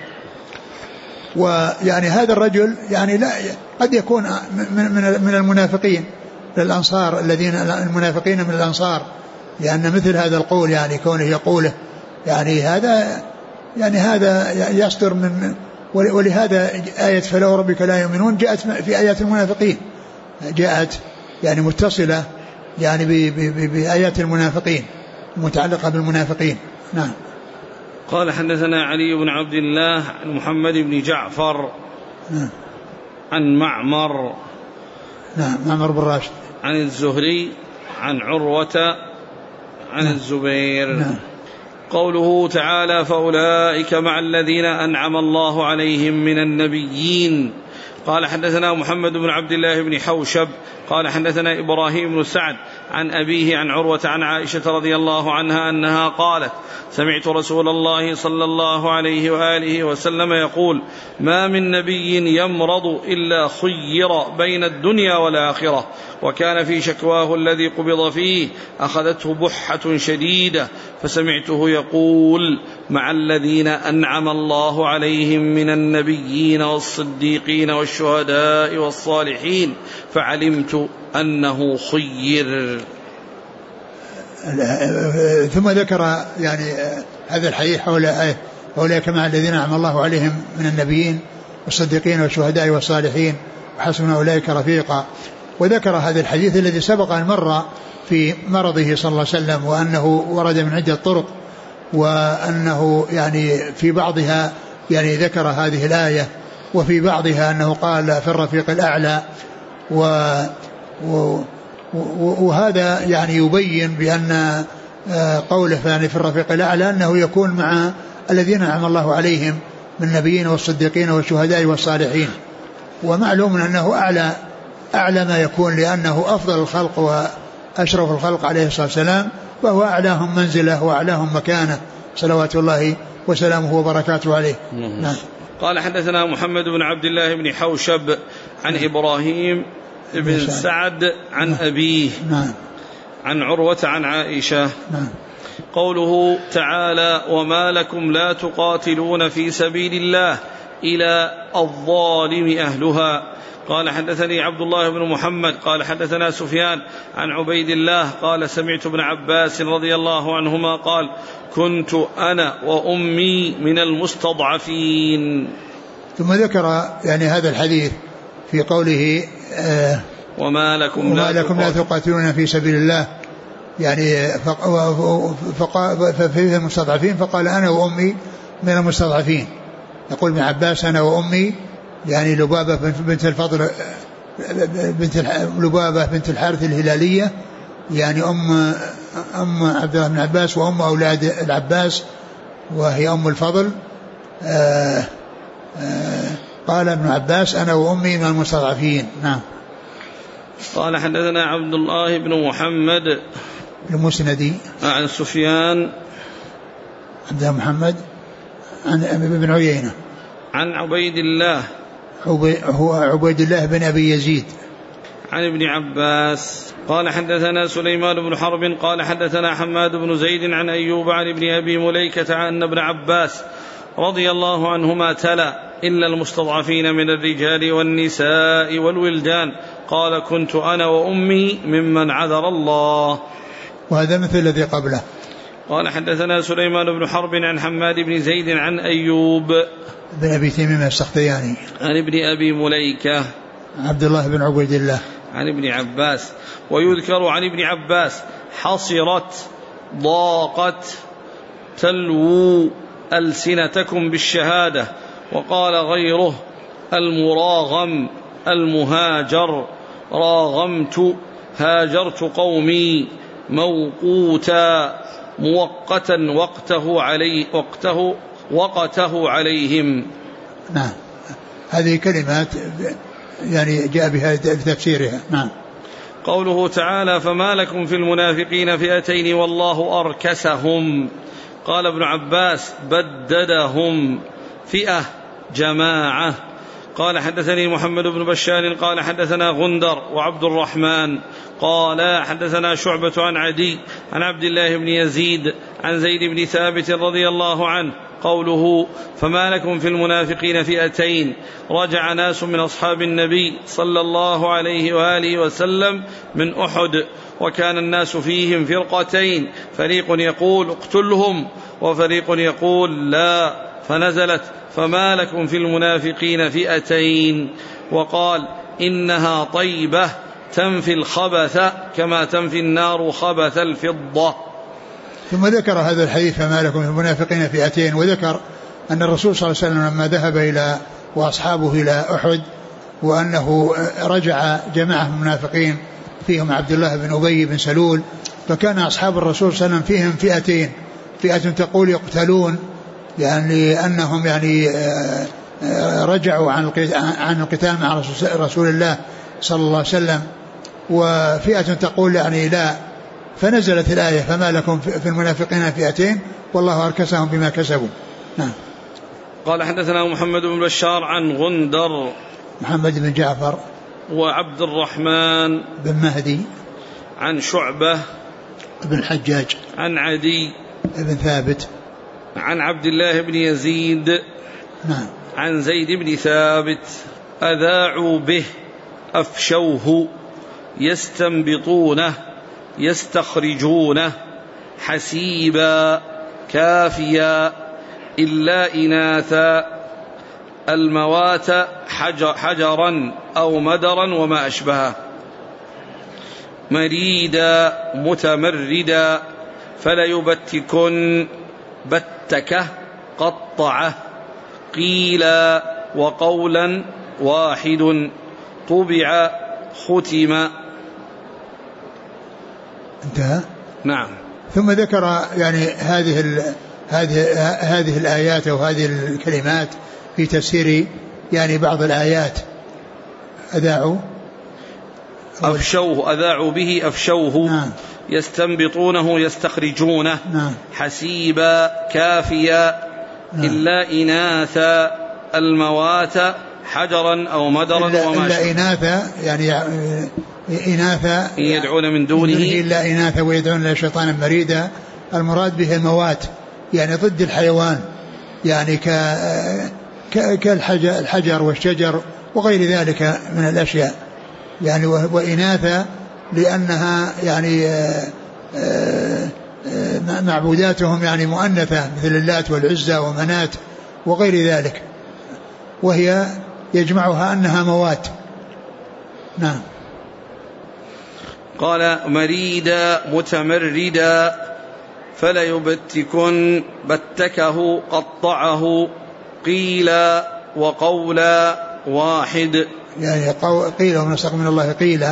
S2: ويعني هذا الرجل يعني لا قد يكون من المنافقين للأنصار، الذين المنافقين من الأنصار، لأن مثل هذا القول يعني كونه يقوله يعني هذا يصدر من، ولهذا آية فلا وربك لا يؤمنون جاءت في آيات المنافقين، جاءت يعني متصلة يعني بآيات المنافقين متعلقة بالمنافقين. نعم.
S1: قال حدثنا علي بن عبد الله عن محمد بن جعفر عن معمر
S2: بن راشد
S1: عن الزهري عن عروة عن الزبير. قوله تعالى فأولئك مع الذين أنعم الله عليهم من النبيين. قال حدثنا محمد بن عبد الله بن حوشب قال حدثنا إبراهيم بن سعد عن أبيه عن عروة عن عائشة رضي الله عنها أنها قالت سمعت رسول الله صلى الله عليه وآله وسلم يقول ما من نبي يمرض إلا خير بين الدنيا والآخرة وكان في شكواه الذي قبض فيه أخذته بحة شديدة فسمعته يقول مع الذين أنعم الله عليهم من النبيين والصديقين والشهداء والصالحين فعلمت أنه خير.
S2: ثم ذكر يعني هذا الحديث أولئك مع الذين أنعم الله عليهم من النبيين والصديقين والشهداء والصالحين وحسن أولئك رفيقا. وذكر هذا الحديث الذي سبق أن مر في مرضه صلى الله عليه وسلم وأنه ورد من عدة طرق وأنه يعني في بعضها يعني ذكر هذه الآية وفي بعضها أنه قال في الرفيق الأعلى وهذا يعني يبين بأن قوله يعني في الرفيق الأعلى أنه يكون مع الذين أنعم الله عليهم من النبيين والصديقين والشهداء والصالحين. ومعلوم أنه أعلى ما يكون لأنه أفضل الخلق وأشرف الخلق عليه الصلاة والسلام وهو أعلاهم منزله وأعلاهم مكانه صلوات الله وسلامه وبركاته عليه. نعم.
S1: قال حدثنا محمد بن عبد الله بن حوشب عن إبراهيم بن سعد عن أبيه عن عروة عن عائشة. قوله تعالى وما لكم لا تقاتلون في سبيل الله إلى الظالم أهلها. قال حدثني عبد الله بن محمد قال حدثنا سفيان عن عبيد الله قال سمعت ابن عباس رضي الله عنهما قال كنت أنا وأمي من المستضعفين.
S2: ثم ذكر يعني هذا الحديث في قوله
S1: وما لكم
S2: لا تقاتلون في سبيل الله يعني ففيه المستضعفين فقال أنا وأمي من المستضعفين. يقول ابن عباس أنا وأمي يعني لبابة بنت الفضل لبابة بنت الحارث الهلالية يعني أم عبد الله بن عباس وأم أولاد العباس وهي أم الفضل. قال ابن عباس أنا وأمي من المستضعفين. نعم.
S1: قال حدثنا عبد الله بن محمد
S2: المسندي
S1: عن سفيان
S2: عبد الله محمد عن ابن عيينة
S1: عن عبيد الله
S2: هو عبيد الله بن أبي يزيد
S1: عن ابن عباس. قال حدثنا سليمان بن حرب قال حدثنا حماد بن زيد عن أيوب عن ابن أبي مليكة عن ابن عباس رضي الله عنهما تلا إلا المستضعفين من الرجال والنساء والولدان قال كنت أنا وأمي ممن عذر الله.
S2: وهذا مثل الذي قبله.
S1: قال حدثنا سليمان بن حرب عن حماد بن زيد عن أيوب
S2: بن أبي تميم السختياني
S1: عن ابن أبي مليكة
S2: عبد الله بن عبيد الله
S1: عن ابن عباس. ويذكر عن ابن عباس حصرت ضاقت تلوو ألسنتكم بالشهادة. وقال غيره المراغم المهاجر راغمت هاجرت قومي موقوتا موقتا وقته عليهم.
S2: نعم. هذه كلمات يعني جاء بها تفسيرها. نعم.
S1: قوله تعالى فما لكم في المنافقين فئتين والله أركسهم. قال ابن عباس بددهم فئة جماعة. قال حدثني محمد بن بشار قال حدثنا غندر وعبد الرحمن قال حدثنا شعبة عن عدي عن عبد الله بن يزيد عن زيد بن ثابت رضي الله عنه. قوله فما لكم في المنافقين فئتين رجع ناس من أصحاب النبي صلى الله عليه وآله وسلم من أحد وكان الناس فيهم فرقتين فريق يقول اقتلهم وفريق يقول لا فنزلت فما لكم في المنافقين فئتين وقال إنها طيبة تنفي الخبث كما تنفي النار خبث الفضة.
S2: ثم ذكر هذا الحديث فما لكم في المنافقين فئتين وذكر أن الرسول صلى الله عليه وسلم لما ذهب إلى وأصحابه إلى أحد وأنه رجع جماعة من المنافقين فيهم عبد الله بن أبي بن سلول فكان أصحاب الرسول صلى الله عليه وسلم فيهم فئتين فئة تقول يقتلون يعني لأنهم يعني رجعوا عن القتال مع رسول الله صلى الله عليه وسلم، وفئة تقول يعني لا، فنزلت الآية فما لكم في المنافقين فئتين والله أركسهم بما كسبوا. نعم.
S1: قال حدثنا محمد بن بشار عن غندر
S2: محمد بن جعفر
S1: وعبد الرحمن
S2: بن مهدي
S1: عن شعبة
S2: بن الحجاج
S1: عن عدي
S2: بن ثابت
S1: عن عبد الله بن يزيد
S2: نعم
S1: عن زيد بن ثابت أذاعوا به أفشوه يستنبطونه يستخرجونه حسيبا كافيا إلا إناثا الموات حجرا أو مدرا وما أشبهه مريدا متمردا فليبتكن بتكه قطعه قيلا وقولا واحد طبع ختم.
S2: انتهى.
S1: نعم.
S2: ثم ذكر يعني هذه الآيات أو هذه الكلمات في تفسير يعني بعض الآيات. أذاعوا
S1: أفشوه أذاعوا به أفشوه.
S2: نعم.
S1: يستنبطونه يستخرجونه.
S2: نعم.
S1: حسيبا كافيا. نعم. إلا إناثا الموات حجرا أو مدرا وما
S2: إلا إناثا يعني إناثا
S1: يدعون من دونه
S2: إلا إناثا ويدعون إلى شيطانا مريدا. المراد به الموات يعني ضد الحيوان يعني كالحجر والشجر وغير ذلك من الأشياء يعني. وإناثا لأنها يعني معبوداتهم يعني مؤنثة مثل اللات والعزى ومنات وغير ذلك، وهي يجمعها أنها موات. نعم.
S1: قال مريدا متمردا فليبتكن بتكه قطعه قيلا وقولا واحد
S2: يعني قيل ونسق من الله قيلا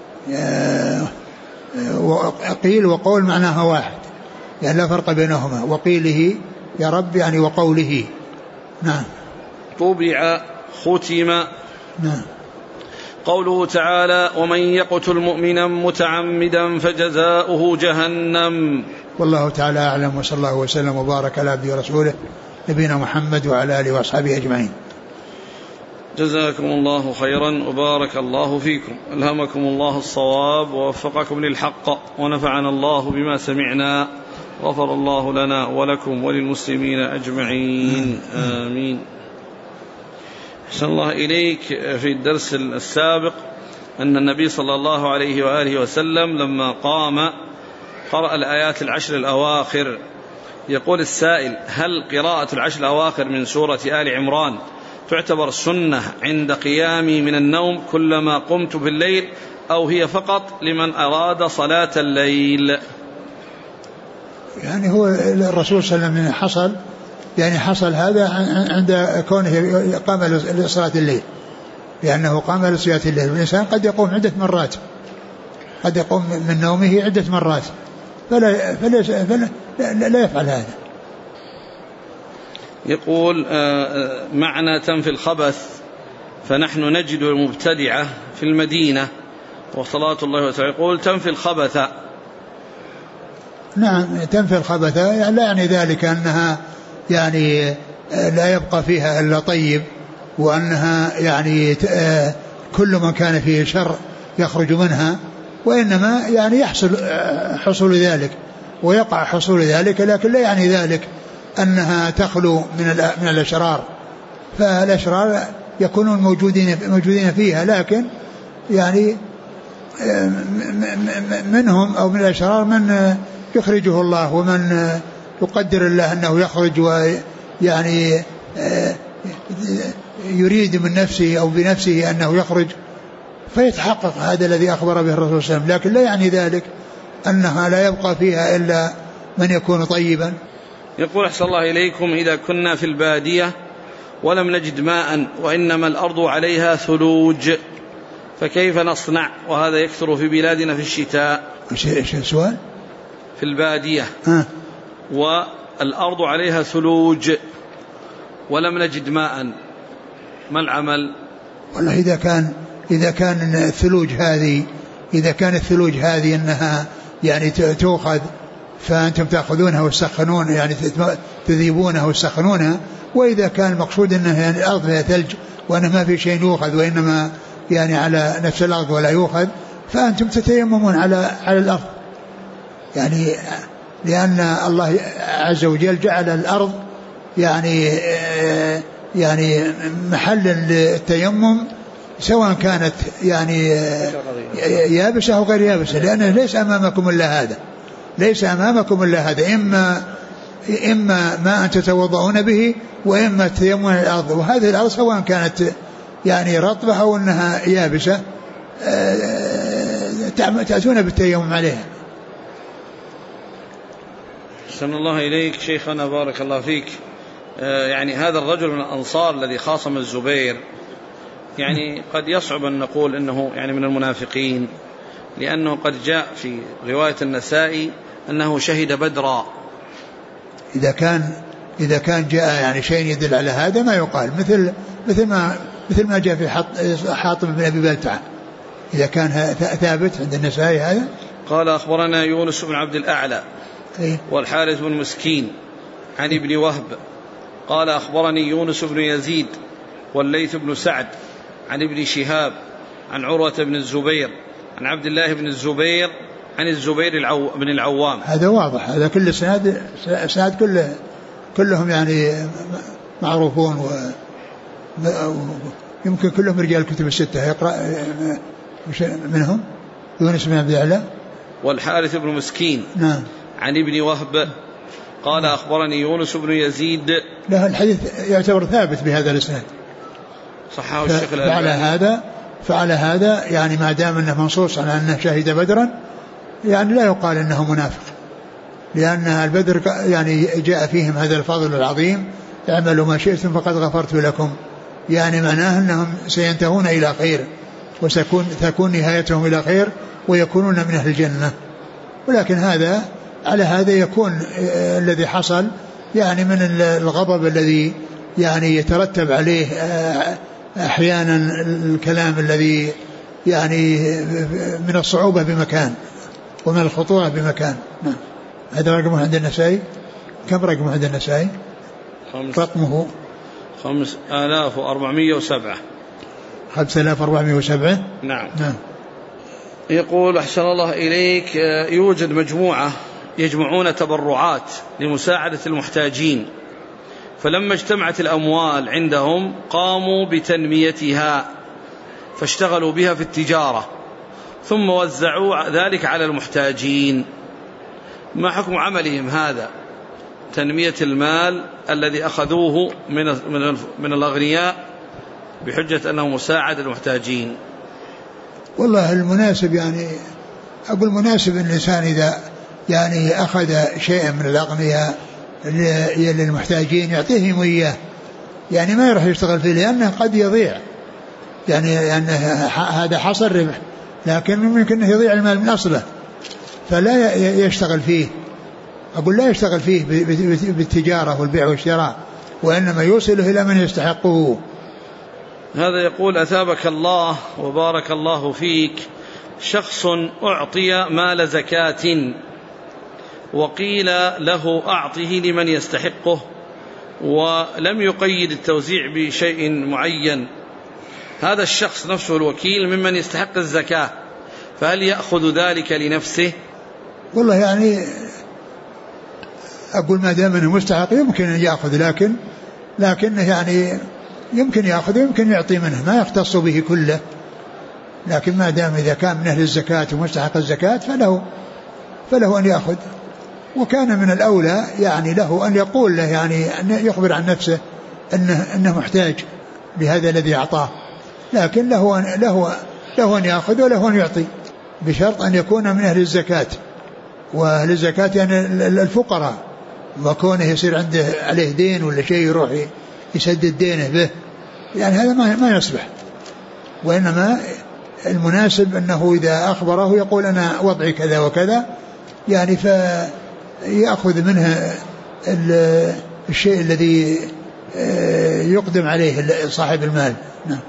S2: قيل وقول معناها واحد يعني لا فرق بينهما. وقيله يا رب يعني وقوله. نعم.
S1: طبع ختم.
S2: نعم.
S1: قوله تعالى ومن يقتل مؤمنا متعمدا فجزاؤه جهنم.
S2: والله تعالى أعلم وصلى الله وسلم وبارك على عبده ورسوله نبينا محمد وعلى آله وأصحابه أجمعين.
S1: جزاكم الله خيرا وبارك الله فيكم، ألهمكم الله الصواب ووفقكم للحق ونفعنا الله بما سمعنا، غفر الله لنا ولكم وللمسلمين أجمعين آمين. أحسن الله إليك. في الدرس السابق أن النبي صلى الله عليه وآله وسلم لما قام قرأ الآيات العشر الأواخر. يقول السائل هل قراءة العشر الأواخر من سورة آل عمران تعتبر سنة عند قيامي من النوم كلما قمت في الليل أو هي فقط لمن أراد صلاة الليل؟
S2: يعني هو الرسول صلى الله عليه وسلم حصل هذا عند كونه قام لصلاة الليل، لأنه قام لصلاة الليل. والإنسان قد يقوم عدة مرات، قد يقوم من نومه عدة مرات فلا يفعل هذا.
S1: يقول معنى تنفي الخبث، فنحن نجد المبتدعة في المدينة وصلاة الله وسلامه يقول تنفي الخبث.
S2: نعم تنفي الخبث يعني لا يعني ذلك أنها يعني لا يبقى فيها إلا طيب، وأنها يعني كل من كان فيه شر يخرج منها، وإنما يعني يحصل حصول ذلك ويقع حصول ذلك، لكن لا يعني ذلك أنها تخلو من الأشرار. فالأشرار يكونون موجودين فيها، لكن يعني منهم أو من الأشرار من يخرجه الله ومن يقدر الله أنه يخرج ويعني يريد من نفسه أو بنفسه أنه يخرج فيتحقق هذا الذي أخبر به الرسول صلى الله عليه وسلم، لكن لا يعني ذلك أنها لا يبقى فيها إلا من يكون طيبا.
S1: يقول أحسن الله إليكم إذا كنا في البادية ولم نجد ماء وإنما الأرض عليها ثلوج فكيف نصنع؟ وهذا يكثر في بلادنا في الشتاء.
S2: إيش السؤال؟
S1: في البادية والأرض عليها ثلوج ولم نجد ماء، ما العمل؟
S2: والله إذا كان الثلوج هذه أنها يعني تؤخذ، فأنتم تأخذونها وتسخنون، يعني تذيبونها وتسخنونها. وإذا كان المقصود أنها يعني الأرض فيها ثلج وأنه ما في شيء يؤخذ وإنما يعني على نفس الأرض ولا يؤخذ، فأنتم تتيممون على الأرض، يعني لأن الله عز وجل جعل الأرض يعني محل للتيمم، سواء كانت يعني يابسة أو غير يابسة، لأنه ليس أمامكم إلا هذا، إما ما أن تتوضعون به وإما تيممون الأرض. وهذه الأرض سواء كانت يعني رطبة أو أنها يابسة تأتون بالتيمم عليها.
S1: أحسن الله إليك شيخنا بارك الله فيك. يعني هذا الرجل من الأنصار الذي خاصم الزبير، يعني قد يصعب أن نقول أنه يعني من المنافقين، لأنه قد جاء في رواية النسائي أنه شهد بدرا.
S2: إذا كان جاء يعني شيء يدل على هذا ما يقال، مثل ما جاء في حاطب بن أبي بلتعة، إذا كان ثابت عند النسائي هذا.
S1: قال أخبرنا يونس بن عبد الأعلى والحارث بن مسكين عن ابن وهب قال أخبرني يونس بن يزيد والليث بن سعد عن ابن شهاب عن عروة بن الزبير عن عبد الله بن الزبير عن الزبير بن العوام.
S2: هذا واضح، هذا كل سناد كلهم يعني معروفون، ويمكن كلهم رجال الكتب الستة. يقرأ منهم يونس بن عبد الأعلى
S1: والحارث بن مسكين.
S2: نعم.
S1: عن ابن وهب قال أخبرني يونس بن يزيد.
S2: له الحديث يعتبر ثابت بهذا الاسناد،
S1: صححه الشيخ الألباني.
S2: فعلى هذا يعني ما دام أنه منصوص على أنه شهد بدرا، يعني لا يقال أنه منافق، لأن البدر يعني جاء فيهم هذا الفضل العظيم، اعملوا ما شئتم فقد غفرت لكم، يعني معناه أنهم سينتهون إلى خير وتكون نهايتهم إلى خير ويكونون من أهل الجنة. ولكن على هذا يكون الذي حصل يعني من الغضب الذي يعني يترتب عليه أحيانا الكلام الذي يعني من الصعوبة بمكان ومن الخطورة بمكان. نعم. هذا رقمه عند النسائي. كم رقمه عند النسائي؟ رقمه
S1: 5407.
S2: 5407.
S1: نعم. يقول أحسن الله إليك يوجد مجموعة يجمعون تبرعات لمساعدة المحتاجين، فلما اجتمعت الأموال عندهم قاموا بتنميتها فاشتغلوا بها في التجارة ثم وزعوا ذلك على المحتاجين. ما حكم عملهم هذا، تنمية المال الذي أخذوه من الأغنياء بحجة أنه مساعد المحتاجين؟
S2: والله المناسب يعني أقول مناسب الإنسان إذا يعني أخذ شيئا من الأغنياء للمحتاجين يعطيهم إياه، يعني ما يروح يشتغل فيه، لأنه قد يضيع، يعني هذا حصل ربح لكن ممكن أنه يضيع المال من أصله، فلا يشتغل فيه. أقول لا يشتغل فيه بالتجارة والبيع والشراء، وإنما يوصله إلى من يستحقه.
S1: هذا يقول أثابك الله وبارك الله فيك، شخص أعطي مال زكاة وقيل له أعطه لمن يستحقه ولم يقيد التوزيع بشيء معين، هذا الشخص نفسه الوكيل ممن يستحق الزكاة، فهل يأخذ ذلك لنفسه؟
S2: والله يعني أقول ما دام أنه مستحق يمكن أن يأخذ، لكنه يعني يمكن يأخذ ويمكن يعطي منه، ما يختص به كله، لكن ما دام إذا كان من أهل الزكاة ومستحق الزكاة فله أن يأخذ. وكان من الأولى يعني له أن يقول له، يعني أن يخبر عن نفسه أنه محتاج لهذا الذي أعطاه، لكن له أن يأخذ وله أن يعطي، بشرط أن يكون من أهل الزكاة. وأهل الزكاة يعني الفقراء، وكونه يصير عنده عليه دين ولا شيء يروح يسدد دينه به، يعني هذا ما يصلح. وإنما المناسب أنه إذا أخبره يقول أنا وضعي كذا وكذا، يعني يأخذ منه الشيء الذي يقدم عليه صاحب المال. نعم.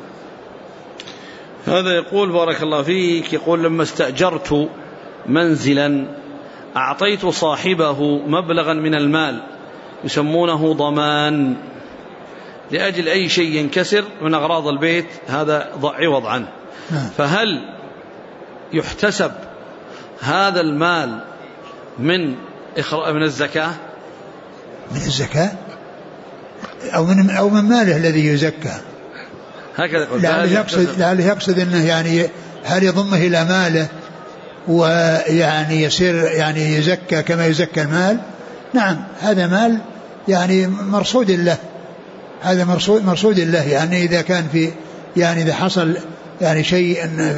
S1: هذا يقول بارك الله فيك، يقول لما استأجرت منزلا أعطيت صاحبه مبلغا من المال يسمونه ضمان لأجل أي شيء ينكسر من أغراض البيت، هذا عوض عنه. فهل يحتسب هذا المال من الزكاة؟
S2: من الزكاة أو من ماله الذي يزكى؟
S1: هكذا
S2: لعله يقصد أنه يعني هل يضمه إلى ماله ويعني يصير يعني يزكى كما يزكى المال؟ نعم، هذا مال يعني مرصود له، هذا مرصود له، يعني إذا كان في يعني إذا حصل يعني شيء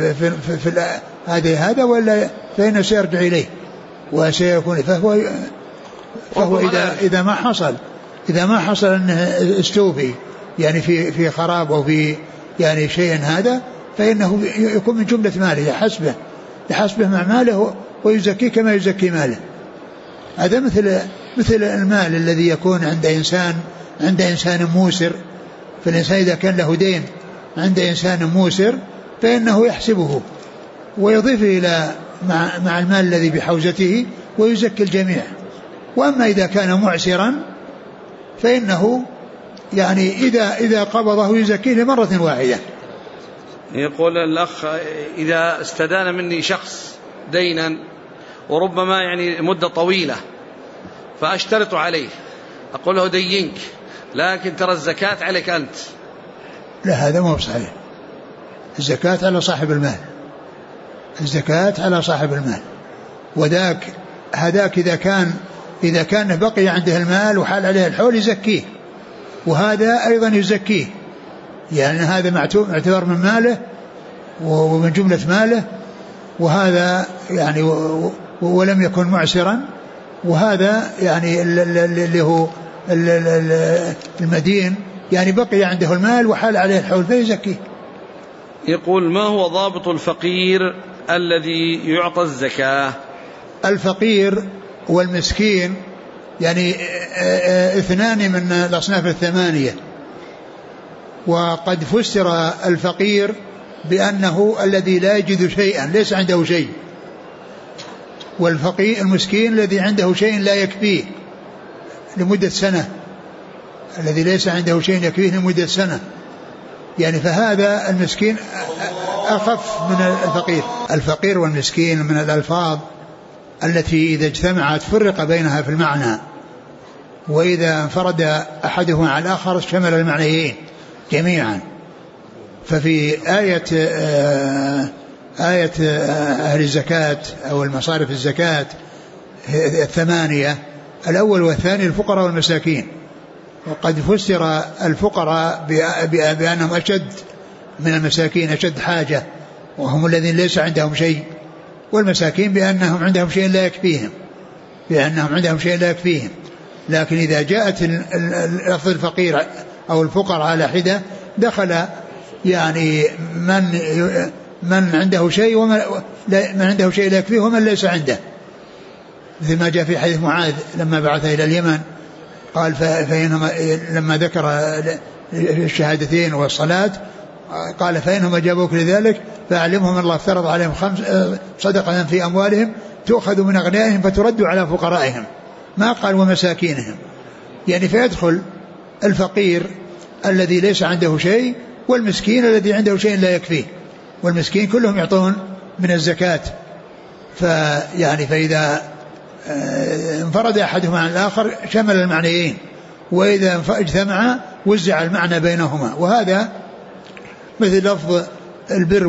S2: في هذا ولا فإنه سيرجع إليه وسيكون فهو إذا ما حصل أنه استوفي يعني في خراب أو في يعني شيء هذا، فإنه يكون من جملة ماله يحسبه مع ماله ويزكيه كما يزكي ماله. هذا مثل المال الذي يكون عند إنسان موسر، فالإنسان إذا كان له دين عند إنسان موسر فإنه يحسبه ويضيفه إلى مع المال الذي بحوزته ويزكي الجميع. وأما إذا كان معسرا فإنه يعني إذا قبضه يزكيه لمرة واحدة.
S1: يقول الأخ إذا استدان مني شخص دينا وربما يعني مدة طويلة فأشترط عليه، أقول له دينك لكن ترى الزكاة عليك أنت.
S2: لا، هذا مو صحيح. الزكاة على صاحب المال، الزكاة على صاحب المال. هذاك إذا كان بقي عنده المال وحال عليه الحول يزكيه، وهذا أيضا يزكيه، يعني هذا معتبر من ماله ومن جملة ماله، وهذا يعني ولم يكن معسرا، وهذا يعني اللي هو المدين يعني بقي عنده المال وحال عليه الحول فيزكيه.
S1: يقول ما هو ضابط الفقير الذي يعطى الزكاة؟
S2: الفقير والمسكين يعني اثنان من الأصناف الثمانية، وقد فسر الفقير بأنه الذي لا يجد شيئا ليس عنده شيء، والفقير المسكين الذي عنده شيء لا يكفيه لمدة سنة، الذي ليس عنده شيء يكفيه لمدة سنة، يعني فهذا المسكين أخف من الفقير. الفقير والمسكين من الألفاظ التي إذا اجتمعت فرق بينها في المعنى، وإذا انفرد أحدهما على الآخر شمل المعنيين جميعا. ففي آية أهل الزكاة أو المصارف الزكاة الثمانية، الأول والثاني الفقراء والمساكين، وقد فسر الفقراء بأنهم أشد من المساكين، أشد حاجة، وهم الذين ليس عندهم شيء، والمساكين بأنهم عندهم شيء لا يكفيهم، لكن إذا جاءت لفظ الفقير أو الفقراء على حدة دخل يعني من عنده شيء ومن عنده شيء لا يكفيه ومن ليس عنده، مثل ما جاء في حديث معاذ لما بعث إلى اليمن قال فإنهم لما ذكر الشهادتين والصلاة قال فإنهم أجابوك لذلك فأعلمهم الله افترض عليهم صدقة في أموالهم تؤخذ من أغنيائهم فترد على فقرائهم، ما قال ومساكينهم، يعني فيدخل الفقير الذي ليس عنده شيء والمسكين الذي عنده شيء لا يكفيه، والمسكين كلهم يعطون من الزكاة. فيعني فإذا انفرد أحدهما عن الآخر شمل المعنيين، وإذا اجتمع وزع المعنى بينهما. وهذا مثل لفظ البر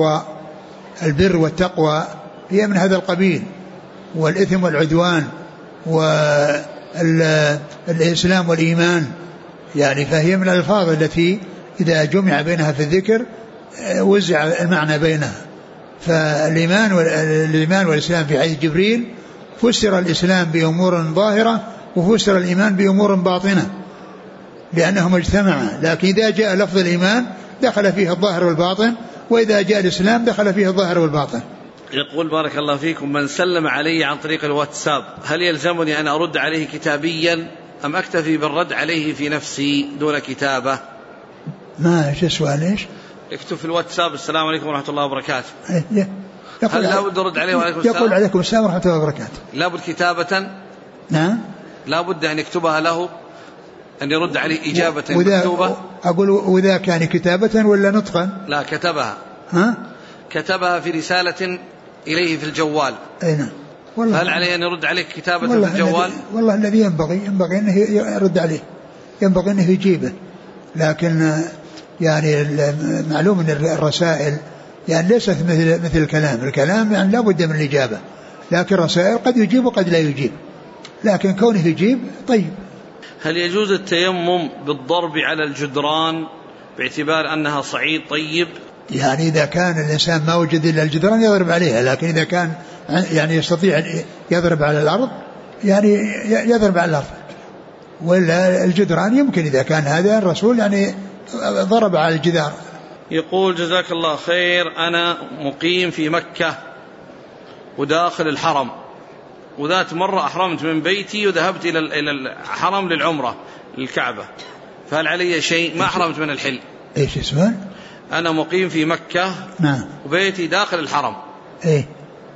S2: والتقوى هي من هذا القبيل، والإثم والعدوان والإسلام والإيمان، يعني فهي من الألفاظ التي إذا جمع بينها في الذكر وزع المعنى بينها. فالإيمان والإسلام في حديث جبريل فسر الإسلام بأمور ظاهرة وفسر الإيمان بأمور باطنة لأنهما اجتمعا، لكن إذا جاء لفظ الإيمان دخل فيه الظاهر والباطن، وإذا جاء الإسلام دخل فيه الظاهر والباطن.
S1: يقول بارك الله فيكم: من سلم علي عن طريق الواتساب هل يلزمني أن أرد عليه كتابيا أم أكتفي بالرد عليه في نفسي دون كتابة؟
S2: ما ايش السؤال؟ ايش
S1: اكتب في الواتساب: السلام عليكم ورحمة الله وبركاته.
S2: هل
S1: لابد أرد عليه وعليكم السلام؟
S2: يقول عليكم السلام ورحمة الله وبركاته.
S1: لابد كتابة؟
S2: نعم.
S1: لابد أن يكتبها له، أن يرد عليه إجابة مكتوبة.
S2: أقول وإذا كان كتابة ولا نطقا؟
S1: لا، كتبها.
S2: كتبها
S1: في رسالة إليه في الجوال.
S2: نعم.
S1: هل عليه أن يرد عليه كتابة في الجوال؟
S2: والله الذي ينبغي أنه يرد عليه، ينبغي أنه يجيبه، لكن يعني معلوم أن الرسائل يعني ليست مثل الكلام يعني لا بد من الإجابة، لكن الرسائل قد يجيب وقد لا يجيب، لكن كونه يجيب طيب.
S1: هل يجوز التيمم بالضرب على الجدران باعتبار أنها صعيد طيب؟
S2: يعني إذا كان الإنسان ما وجد إلا الجدران يضرب عليها، لكن إذا كان يعني يستطيع أن يضرب على الأرض يعني يضرب على الأرض، ولا الجدران يمكن إذا كان هذا الرسول يعني ضرب على الجدار.
S1: يقول: جزاك الله خير، أنا مقيم في مكة وداخل الحرم، وذات مرة أحرمت من بيتي وذهبت إلى الحرم للعمرة للكعبة، فهل علي شيء؟ ما أحرمت من الحل.
S2: إيش اسمه؟
S1: أنا مقيم في مكة.
S2: نعم.
S1: وبيتي داخل الحرم.
S2: إيه.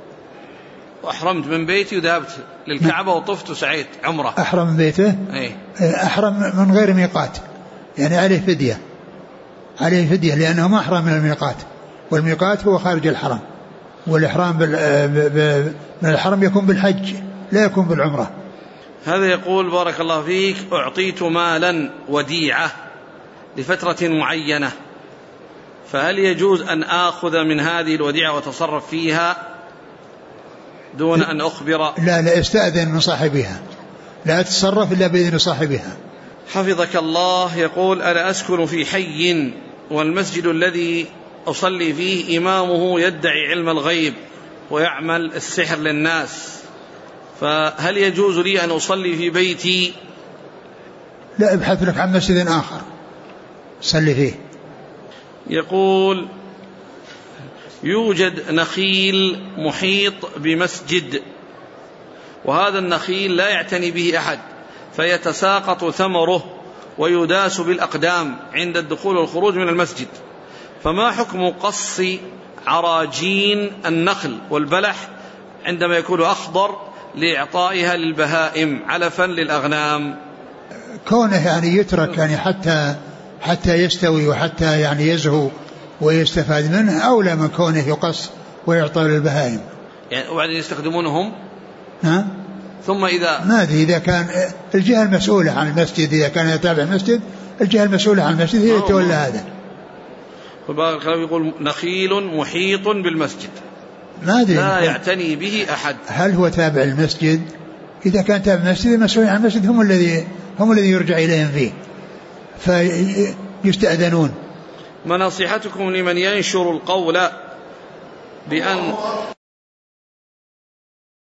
S1: وأحرمت من بيتي وذهبت للكعبة وطفت وسعيت عمرة.
S2: أحرم من بيته؟
S1: إيه.
S2: أحرم من غير ميقات، يعني عليه فدية، لأنه ما أحرم من الميقات، والميقات هو خارج الحرم، والإحرام من الحرم يكون بالحج لا يكون بالعمرة.
S1: هذا يقول: بارك الله فيك، أعطيت مالا وديعة لفترة معينة، فهل يجوز أن آخذ من هذه الوديعة وتصرف فيها دون أن أخبر؟
S2: لا، استأذن من صاحبها، لا تتصرف إلا بإذن صاحبها.
S1: حفظك الله. يقول: أنا أسكن في حي والمسجد الذي أصلي فيه إمامه يدعي علم الغيب ويعمل السحر للناس، فهل يجوز لي أن أصلي في بيتي؟
S2: لا، ابحث لك عن مسجد آخر صلي فيه.
S1: يقول: يوجد نخيل محيط بمسجد، وهذا النخيل لا يعتني به أحد، فيتساقط ثمره ويداس بالأقدام عند الدخول والخروج من المسجد، فما حكم قص عراجين النخل والبلح عندما يكون أخضر لإعطائها للبهائم علفا للأغنام؟
S2: كونه يعني يترك يعني حتى يستوي وحتى يعني يزهو ويستفاد منه أولى من كونه يقص ويعطى للبهائم.
S1: يعني وبعدين يستخدمونهم.
S2: ثم إذا كان الجهة المسؤولة عن المسجد، إذا كان يتابع المسجد، الجهة المسؤولة عن المسجد هي تولى هذا.
S1: يقول: نخيل محيط بالمسجد لا يعتني به أحد،
S2: هل هو تابع المسجد؟ إذا كان تابع المسجد، المسؤولين عن المسجد هم الذي يرجع إليهم فيه فيستأذنون.
S1: ما نصيحتكم لمن ينشر القول بأن